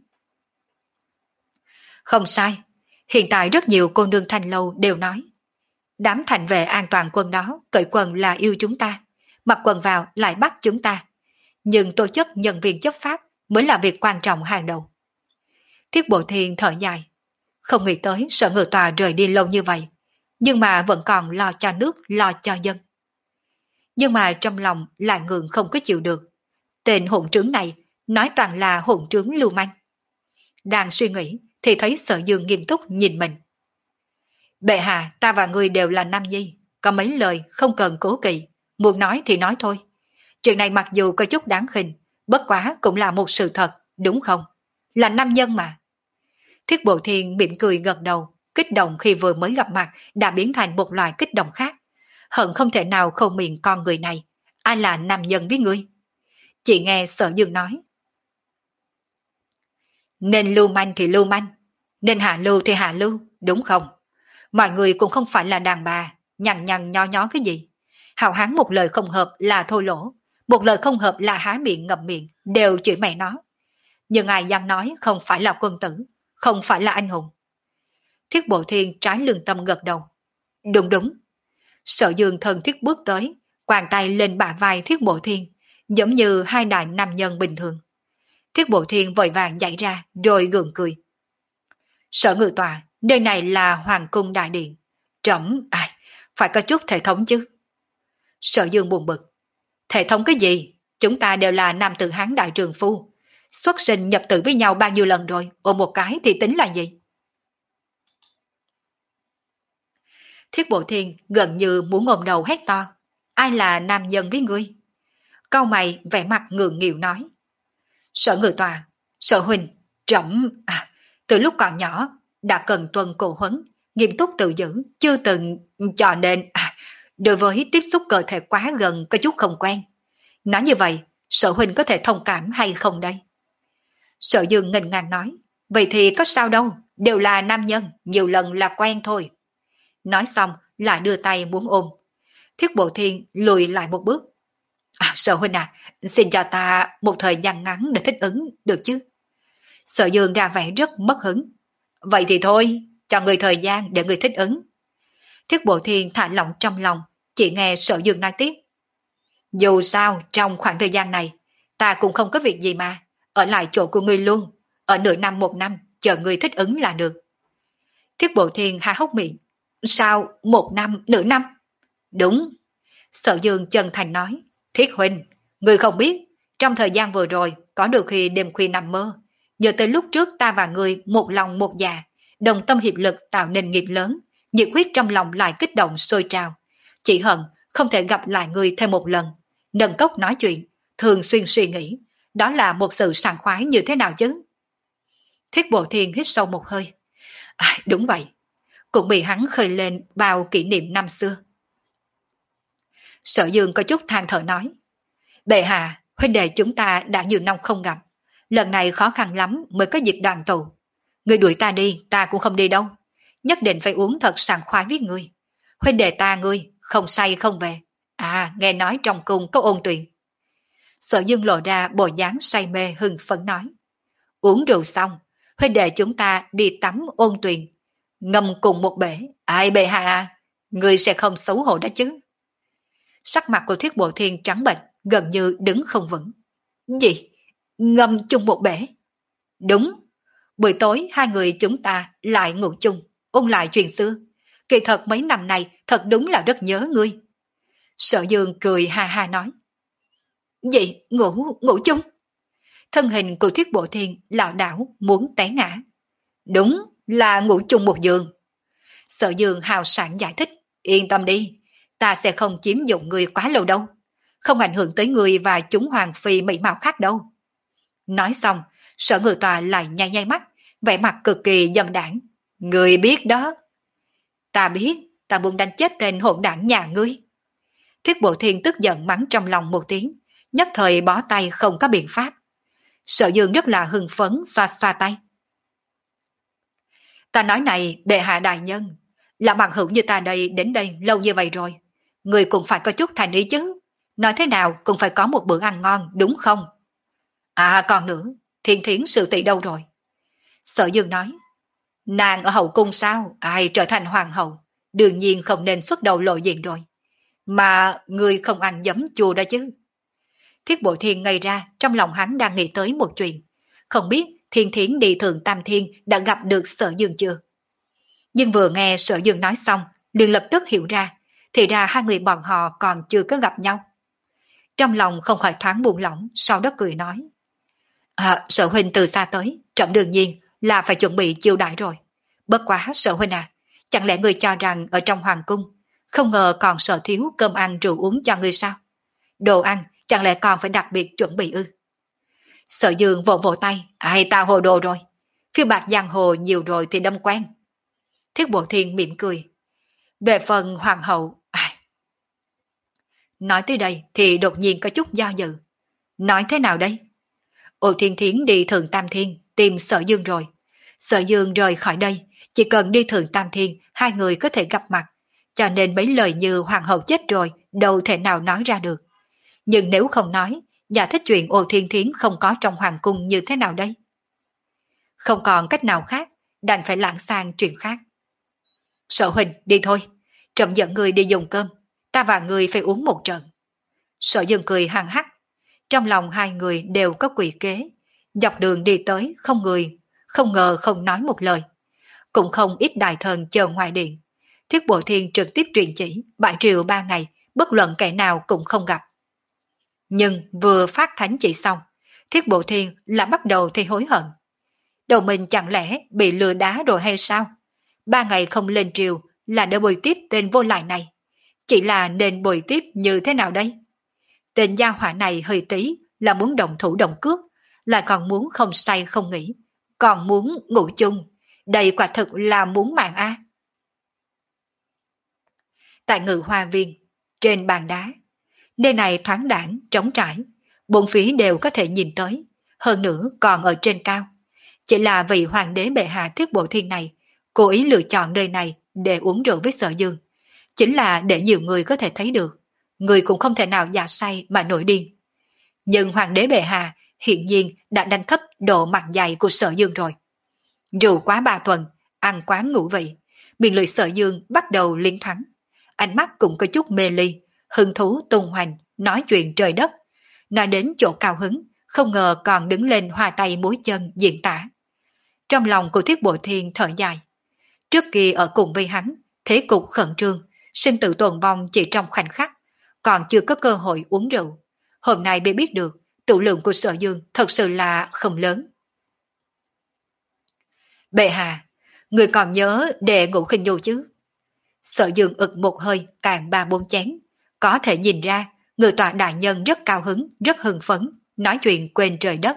Không sai, hiện tại rất nhiều cô nương Thanh Lâu đều nói. Đám thành vệ an toàn quân đó cởi quần là yêu chúng ta, mặc quần vào lại bắt chúng ta. Nhưng tổ chức nhân viên chấp pháp mới là việc quan trọng hàng đầu. Thiết Bộ Thiên thở dài, không nghĩ tới Sở Ngự Tòa rời đi lâu như vậy, nhưng mà vẫn còn lo cho nước, lo cho dân. Nhưng mà trong lòng lại ngượng không có chịu được. Tên hỗn trướng này nói toàn là hỗn trướng lưu manh. Đang suy nghĩ thì thấy Sở Dương nghiêm túc nhìn mình. Bệ hạ, ta và ngươi đều là nam nhi, có mấy lời không cần cố kỵ, muốn nói thì nói thôi. Chuyện này mặc dù có chút đáng khinh, bất quá cũng là một sự thật, đúng không? Là nam nhân mà. Thiết Bộ Thiên mỉm cười gật đầu, kích động khi vừa mới gặp mặt đã biến thành một loại kích động khác. Hận không thể nào không miệng con người này. Ai là nam nhân với ngươi? Chị nghe Sở Dương nói. Nên lưu manh thì lưu manh, nên hạ lưu thì hạ lưu, đúng không? Mọi người cũng không phải là đàn bà, nhằn nhằn nho nhó cái gì. Hào hán một lời không hợp là thôi lỗ, một lời không hợp là há miệng ngậm miệng, đều chửi mẹ nó. Nhưng ai dám nói không phải là quân tử, không phải là anh hùng. Thiết Bộ Thiên trái lương tâm gật đầu. Đúng đúng. Sở Dương thân thiết bước tới, quàng tay lên bả vai Thiết Bộ Thiên, giống như hai đại nam nhân bình thường. Thiết Bộ Thiên vội vàng chạy ra rồi gượng cười. Sở Ngự Tòa, nơi này là Hoàng cung đại điện. Trẫm, ai, phải có chút thể thống chứ. Sở Dương buồn bực. Thể thống cái gì? Chúng ta đều là nam tử Hán đại trường phu. Xuất sinh nhập tử với nhau bao nhiêu lần rồi, ôm một cái thì tính là gì? Thiết Bộ Thiên gần như muốn ngồm đầu hét to. Ai là nam nhân với ngươi? Cau mày vẻ mặt ngượng nghịu nói. Sở Ngự Tòa, Sở Huynh, trẫm, à, từ lúc còn nhỏ đã cần tuân cổ huấn, nghiêm túc tự giữ, chưa từng, cho nên à, đối với tiếp xúc cơ thể quá gần có chút không quen. Nói như vậy, Sở Huynh có thể thông cảm hay không đây? Sở Dương nghênh ngang nói, vậy thì có sao đâu, đều là nam nhân, nhiều lần là quen thôi. Nói xong lại đưa tay muốn ôm. Thiết Bộ Thiên lùi lại một bước. À, Sở Huynh à, xin cho ta một thời gian ngắn để thích ứng, được chứ? Sở Dương ra vẻ rất mất hứng. Vậy thì thôi, cho người thời gian để người thích ứng. Thiết Bộ Thiên thả lỏng trong lòng, chỉ nghe Sở Dương nói tiếp. Dù sao, trong khoảng thời gian này, ta cũng không có việc gì mà, ở lại chỗ của ngươi luôn, ở nửa năm một năm, chờ ngươi thích ứng là được. Thiết Bộ Thiên há hốc miệng. Sao, một năm, nửa năm? Đúng. Sở Dương chân thành nói. Thiết Huynh, ngươi không biết, trong thời gian vừa rồi, có được khi đêm khuya nằm mơ, nhớ tới lúc trước ta và ngươi một lòng một dạ, đồng tâm hiệp lực tạo nên nghiệp lớn, nhiệt huyết trong lòng lại kích động sôi trào. Chỉ hận không thể gặp lại ngươi thêm một lần, nâng cốc nói chuyện, thường xuyên suy nghĩ, đó là một sự sảng khoái như thế nào chứ? Thiết Bộ Thiên hít sâu một hơi. À, đúng vậy, cũng bị hắn khơi lên bao kỷ niệm năm xưa. Sở Dương có chút than thở nói. Bệ hạ, huynh đệ chúng ta đã nhiều năm không gặp, lần này khó khăn lắm mới có dịp đoàn tụ. Người đuổi ta đi, ta cũng không đi đâu. Nhất định phải uống thật sảng khoái với ngươi. Huynh đệ ta ngươi, không say không về. À, nghe nói trong cung có ôn tuyền. Sở Dương lộ ra bộ dáng say mê hưng phấn nói. Uống rượu xong, huynh đệ chúng ta đi tắm ôn tuyền. Ngâm cùng một bể. Ai bệ hạ à, ngươi sẽ không xấu hổ đó chứ. Sắc mặt của Thiết Bộ Thiên trắng bệch, gần như đứng không vững. Gì? Ngâm chung một bể? Đúng. Buổi tối hai người chúng ta lại ngủ chung, ôn lại chuyện xưa. Kỳ thật mấy năm nay thật đúng là rất nhớ ngươi. Sở Dương cười ha ha nói. Gì? Ngủ, ngủ chung? Thân hình của Thiết Bộ Thiên lảo đảo muốn té ngã. Đúng, là ngủ chung một giường. Sở Dương hào sảng giải thích. Yên tâm đi, ta sẽ không chiếm dụng người quá lâu đâu. Không ảnh hưởng tới người và chúng hoàng phi mỹ mạo khác đâu. Nói xong, Sở Ngự Tòa lại nhay nhay mắt, vẻ mặt cực kỳ dâm đảng. Người biết đó. Ta biết, ta muốn đánh chết tên hỗn đảng nhà ngươi. Thiết Bộ Thiên tức giận mắng trong lòng một tiếng, nhất thời bó tay không có biện pháp. Sở Dương rất là hưng phấn xoa xoa tay. Ta nói này, bệ hạ đại nhân, là bằng hữu như ta đây đến đây lâu như vậy rồi. Người cũng phải có chút thành ý chứ. Nói thế nào cũng phải có một bữa ăn ngon, đúng không? À còn nữa, Thiên Thiến sự tỷ đâu rồi? Sở Dương nói, nàng ở hậu cung sao? Ai trở thành hoàng hậu? Đương nhiên không nên xuất đầu lộ diện rồi. Mà người không ăn giấm chua đó chứ. Thiết Bộ Thiên ngây ra, trong lòng hắn đang nghĩ tới một chuyện. Không biết Thiên Thiến đi Thượng Tam Thiên đã gặp được Sở Dương chưa? Nhưng vừa nghe Sở Dương nói xong, liền lập tức hiểu ra, thì ra hai người bọn họ còn chưa có gặp nhau. Trong lòng không khỏi thoáng buông lỏng, sau đó cười nói. À, Sở Huynh từ xa tới, trẫm đương nhiên là phải chuẩn bị chiêu đãi rồi. Bất quá Sở Huynh à, Chẳng lẽ ngươi cho rằng ở trong hoàng cung, không ngờ còn sợ thiếu cơm ăn rượu uống cho ngươi sao? Đồ ăn, chẳng lẽ còn phải đặc biệt chuẩn bị ư? Sở Dương vỗ vỗ tay, ai ta hồ đồ rồi. Phiêu bạc giang hồ nhiều rồi thì đâm quen. Thiết Bộ Thiên mỉm cười. Về phần hoàng hậu, ai? Nói tới đây thì đột nhiên có chút do dự. Nói thế nào đây? Ô Thiên Thiến đi Thượng Tam Thiên tìm Sở Dương rồi. Sở Dương rời khỏi đây, chỉ cần đi Thượng Tam Thiên, hai người có thể gặp mặt. Cho nên mấy lời như hoàng hậu chết rồi, đâu thể nào nói ra được. Nhưng nếu không nói, giải thích chuyện Ô Thiên Thiến không có trong hoàng cung như thế nào đây? Không còn cách nào khác, đành phải lãng sang chuyện khác. Sở huynh, đi thôi. Trẫm dẫn người đi dùng cơm, ta và người phải uống một trận. Sở Dương cười hăng hắc. Trong lòng hai người đều có quỷ kế. Dọc đường đi tới, không người, không ngờ không nói một lời. Cũng không ít đại thần chờ ngoài điện. Thiết Bộ Thiên trực tiếp truyền chỉ, bãi triều ba ngày, bất luận kẻ nào cũng không gặp. Nhưng vừa phát thánh chỉ xong, Thiết Bộ Thiên lại bắt đầu thì hối hận. Đầu mình chẳng lẽ bị lừa đá rồi hay sao? Ba ngày không lên triều là để bồi tiếp tên vô lại này. Chỉ là nên bồi tiếp như thế nào đây? Tên gia hỏa này hơi tí là muốn động thủ động cước, lại còn muốn không say không nghỉ, còn muốn ngủ chung. Đây quả thực là muốn mạng a. Tại Ngự Hoa Viên, trên bàn đá, nơi này thoáng đãng, trống trải, bốn phía đều có thể nhìn tới, hơn nữa còn ở trên cao. Chỉ là vị hoàng đế bệ hạ Thiết Bộ Thiên này, cố ý lựa chọn nơi này để uống rượu với Sở Dương, chính là để nhiều người có thể thấy được, người cũng không thể nào giả say mà nổi điên. Nhưng hoàng đế bệ hạ hiện nhiên đã đánh thấp độ mặt dày của Sở Dương rồi. Rượu quá ba tuần, ăn quá ngũ vị, miệng lưỡi Sở Dương bắt đầu liến thoáng, ánh mắt cũng có chút mê ly, hứng thú tung hoành, nói chuyện trời đất. Nói đến chỗ cao hứng, không ngờ còn đứng lên hoa tay múa chân diễn tả. Trong lòng của Thiết Bộ Thiên thở dài. Trước kia ở cùng với hắn, thế cục khẩn trương, sinh tử tồn vong chỉ trong khoảnh khắc, còn chưa có cơ hội uống rượu. Hôm nay mới biết được, tụ lượng của Sở Dương thật sự là không lớn. Bệ hạ, người còn nhớ Đệ Ngũ Khinh Nhu chứ? Sở Dương ực một hơi càng ba bốn chén, có thể nhìn ra người tọa đại nhân rất cao hứng, rất hưng phấn, nói chuyện quên trời đất.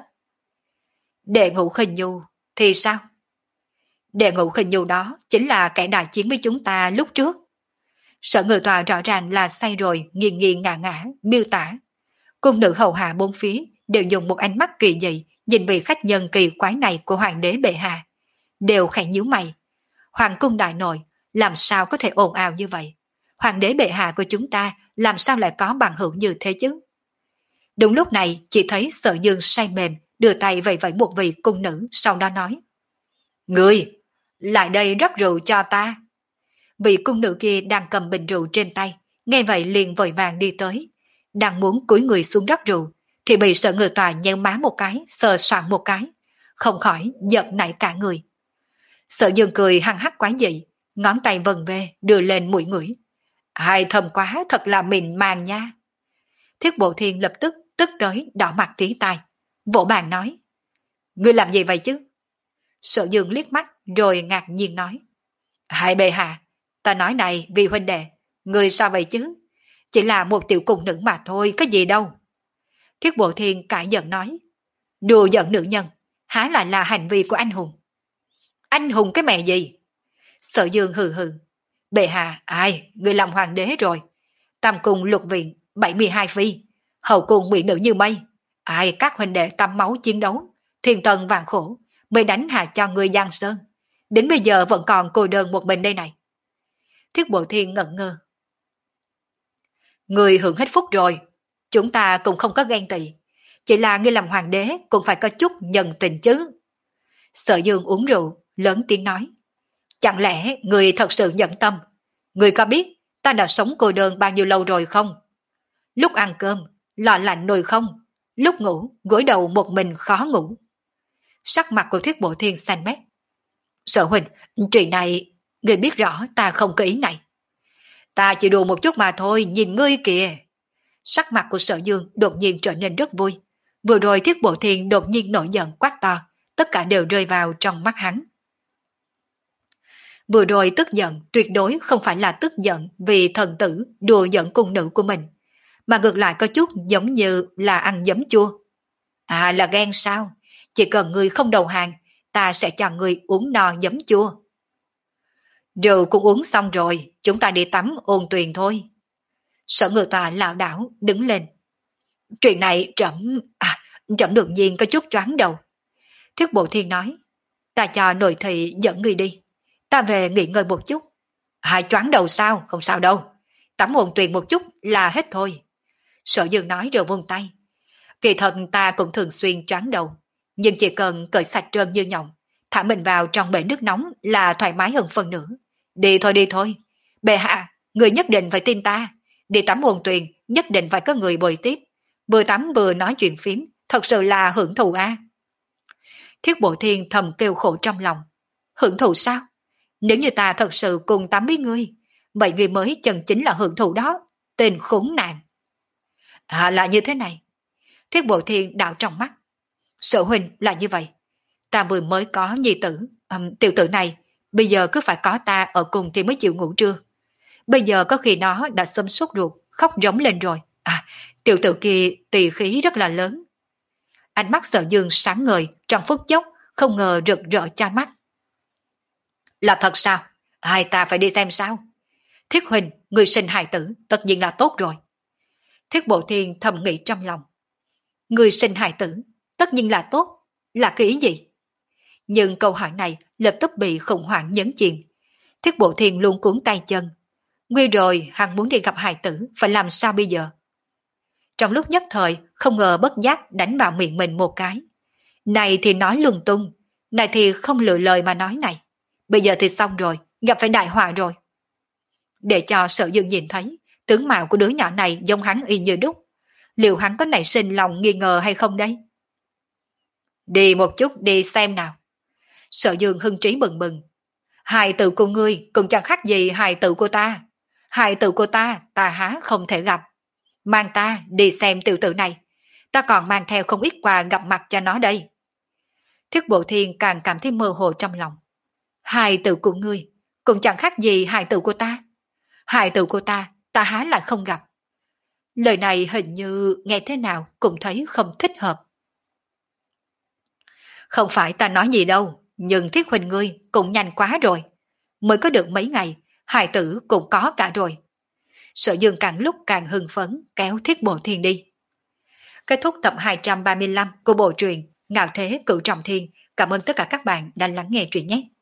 Đệ Ngũ Khinh Nhu thì sao? Đệ Ngũ Khinh Nhu đó chính là kẻ đại chiến với chúng ta lúc trước. Sở Ngự Tọa rõ ràng là say rồi, nghiêng nghiêng ngả ngả, miêu tả. Cung nữ hầu hạ bốn phía đều dùng một ánh mắt kỳ dị nhìn vị khách nhân kỳ quái này của hoàng đế bệ hạ, đều khẽ nhíu mày. Hoàng cung đại nội làm sao có thể ồn ào như vậy? Hoàng đế bệ hạ của chúng ta làm sao lại có bằng hữu như thế chứ? Đúng lúc này chỉ thấy Sở Dương say mềm đưa tay vẫy vẫy một vị cung nữ, sau đó nói: Người, lại đây rót rượu cho ta. Vị cung nữ kia đang cầm bình rượu trên tay, nghe vậy liền vội vàng đi tới, đang muốn cúi người xuống rót rượu, thì bị Sở Ngự Tọa nhéo má một cái, sờ soạng một cái, không khỏi giận nảy cả người. Sở Dương cười hăng hắc quái dị, ngón tay vần về đưa lên mũi ngửi. Hai thơm quá, thật là mịn màng nha. Thiết Bộ Thiên lập tức tức tới đỏ mặt tí tai, vỗ bàn nói: Ngươi làm gì vậy chứ? Sở Dương liếc mắt rồi ngạc nhiên nói: Hai bệ hạ, ta nói này vì huynh đệ, ngươi sao vậy chứ? Chỉ là một tiểu cung nữ mà thôi, có gì đâu. Thiết Bộ Thiên cãi giận nói: Đùa giận nữ nhân, há lại là hành vi của anh hùng. Anh hùng cái mẹ gì? Sở Dương hừ hừ: Bệ hạ, ai, người làm hoàng đế rồi. Tam cung lục viện, bảy mươi hai phi, hậu cung mỹ nữ như mây. Ai các huynh đệ tắm máu chiến đấu, thiên tần vạn khổ, mới đánh hạ cho người Giang Sơn. Đến bây giờ vẫn còn cô đơn một mình đây này. Thiết Bộ Thiên ngẩn ngơ. Người hưởng hết phúc rồi, chúng ta cũng không có ghen tị. Chỉ là ngươi làm hoàng đế cũng phải có chút nhân tình chứ. Sở Dương uống rượu, lớn tiếng nói: Chẳng lẽ người thật sự nhẫn tâm? Người có biết ta đã sống cô đơn bao nhiêu lâu rồi không? Lúc ăn cơm, lọ lạnh nồi không, lúc ngủ, gối đầu một mình khó ngủ. Sắc mặt của Thiết Bộ Thiên xanh mét. Sở huynh, chuyện này, người biết rõ ta không có ý này. Ta chỉ đùa một chút mà thôi, nhìn ngươi kìa. Sắc mặt của Sở Dương đột nhiên trở nên rất vui. Vừa rồi Thiết Bộ Thiên đột nhiên nổi giận quát to, tất cả đều rơi vào trong mắt hắn. Vừa rồi tức giận tuyệt đối không phải là tức giận vì thần tử đùa giận cung nữ của mình, mà ngược lại có chút giống như là ăn giấm chua. À, là ghen sao? Chỉ cần ngươi không đầu hàng, ta sẽ cho ngươi uống no giấm chua. Rượu cũng uống xong rồi, chúng ta đi tắm ôn tuyền thôi. Sở Ngự Tọa lảo đảo đứng lên. Chuyện này trẫm à, trẫm đột nhiên có chút choáng đầu. Thiết Bộ Thiên nói, ta cho nội thị dẫn ngươi đi, ta về nghỉ ngơi một chút. Hai choáng đầu sao? Không sao đâu, tắm ôn tuyền một chút là hết thôi. Sở Dương nói rồi vung tay. Kỳ thật ta cũng thường xuyên choáng đầu, nhưng chỉ cần cởi sạch trơn như nhộng, thả mình vào trong bể nước nóng là thoải mái hơn phần nữa. Đi thôi đi thôi, bệ hạ, người nhất định phải tin ta. Đi tắm ôn tuyền nhất định phải có người bồi tiếp, vừa tắm vừa nói chuyện phím, thật sự là hưởng thụ a. À. Thiết Bộ Thiên thầm kêu khổ trong lòng. Hưởng thụ sao? Nếu như ta thật sự cùng tắm với ngươi, vậy ngươi mới chân chính là hưởng thụ đó, tên khốn nạn. À, là như thế này. Thiết Bộ Thiên đảo trong mắt. Sở huynh là như vậy. Ta vừa mới có nhi tử, um, tiểu tử này, bây giờ cứ phải có ta ở cùng thì mới chịu ngủ trưa. Bây giờ có khi nó đã xâm sốt ruột, khóc rống lên rồi. À, tiểu tử kia tỳ khí rất là lớn. Ánh mắt Sở Dương sáng ngời, trong phút chốc, không ngờ rực rỡ cha mắt. Là thật sao? Hai ta phải đi xem sao? Thiết huynh, người sinh hài tử, tất nhiên là tốt rồi. Thiết Bộ Thiên thầm nghĩ trong lòng. Người sinh hài tử, tất nhiên là tốt, là cái ý gì? Nhưng câu hỏi này lập tức bị khủng hoảng nhấn chìm. Thiết Bộ Thiên luôn cuốn tay chân. Nguy rồi, hắn muốn đi gặp hài tử, phải làm sao bây giờ? Trong lúc nhất thời, không ngờ bất giác đánh vào miệng mình một cái. Này thì nói lung tung, này thì không lựa lời mà nói này. Bây giờ thì xong rồi, gặp phải đại họa rồi. Để cho Sở Dương nhìn thấy, tướng mạo của đứa nhỏ này giống hắn y như đúc. Liệu hắn có nảy sinh lòng nghi ngờ hay không đây? Đi một chút đi xem nào. Sở Dương hưng trí bừng bừng. Hài tử của ngươi cũng chẳng khác gì hài tử của ta. Hài tử của ta, ta há không thể gặp. Mang ta đi xem tiểu tử này. Ta còn mang theo không ít quà gặp mặt cho nó đây. Thiết Bộ Thiên càng cảm thấy mơ hồ trong lòng. Hài tử của ngươi cũng chẳng khác gì hài tử của ta. Hài tử của ta, ta há lại không gặp. Lời này hình như nghe thế nào cũng thấy không thích hợp. Không phải ta nói gì đâu, nhưng Thiết huynh ngươi cũng nhanh quá rồi. Mới có được mấy ngày, hài tử cũng có cả rồi. Sở Dương càng lúc càng hưng phấn kéo Thiết Bộ Thiên đi. Kết thúc tập hai trăm ba mươi lăm của bộ truyện Ngạo Thế Cửu Trọng Thiên. Cảm ơn tất cả các bạn đã lắng nghe truyện nhé.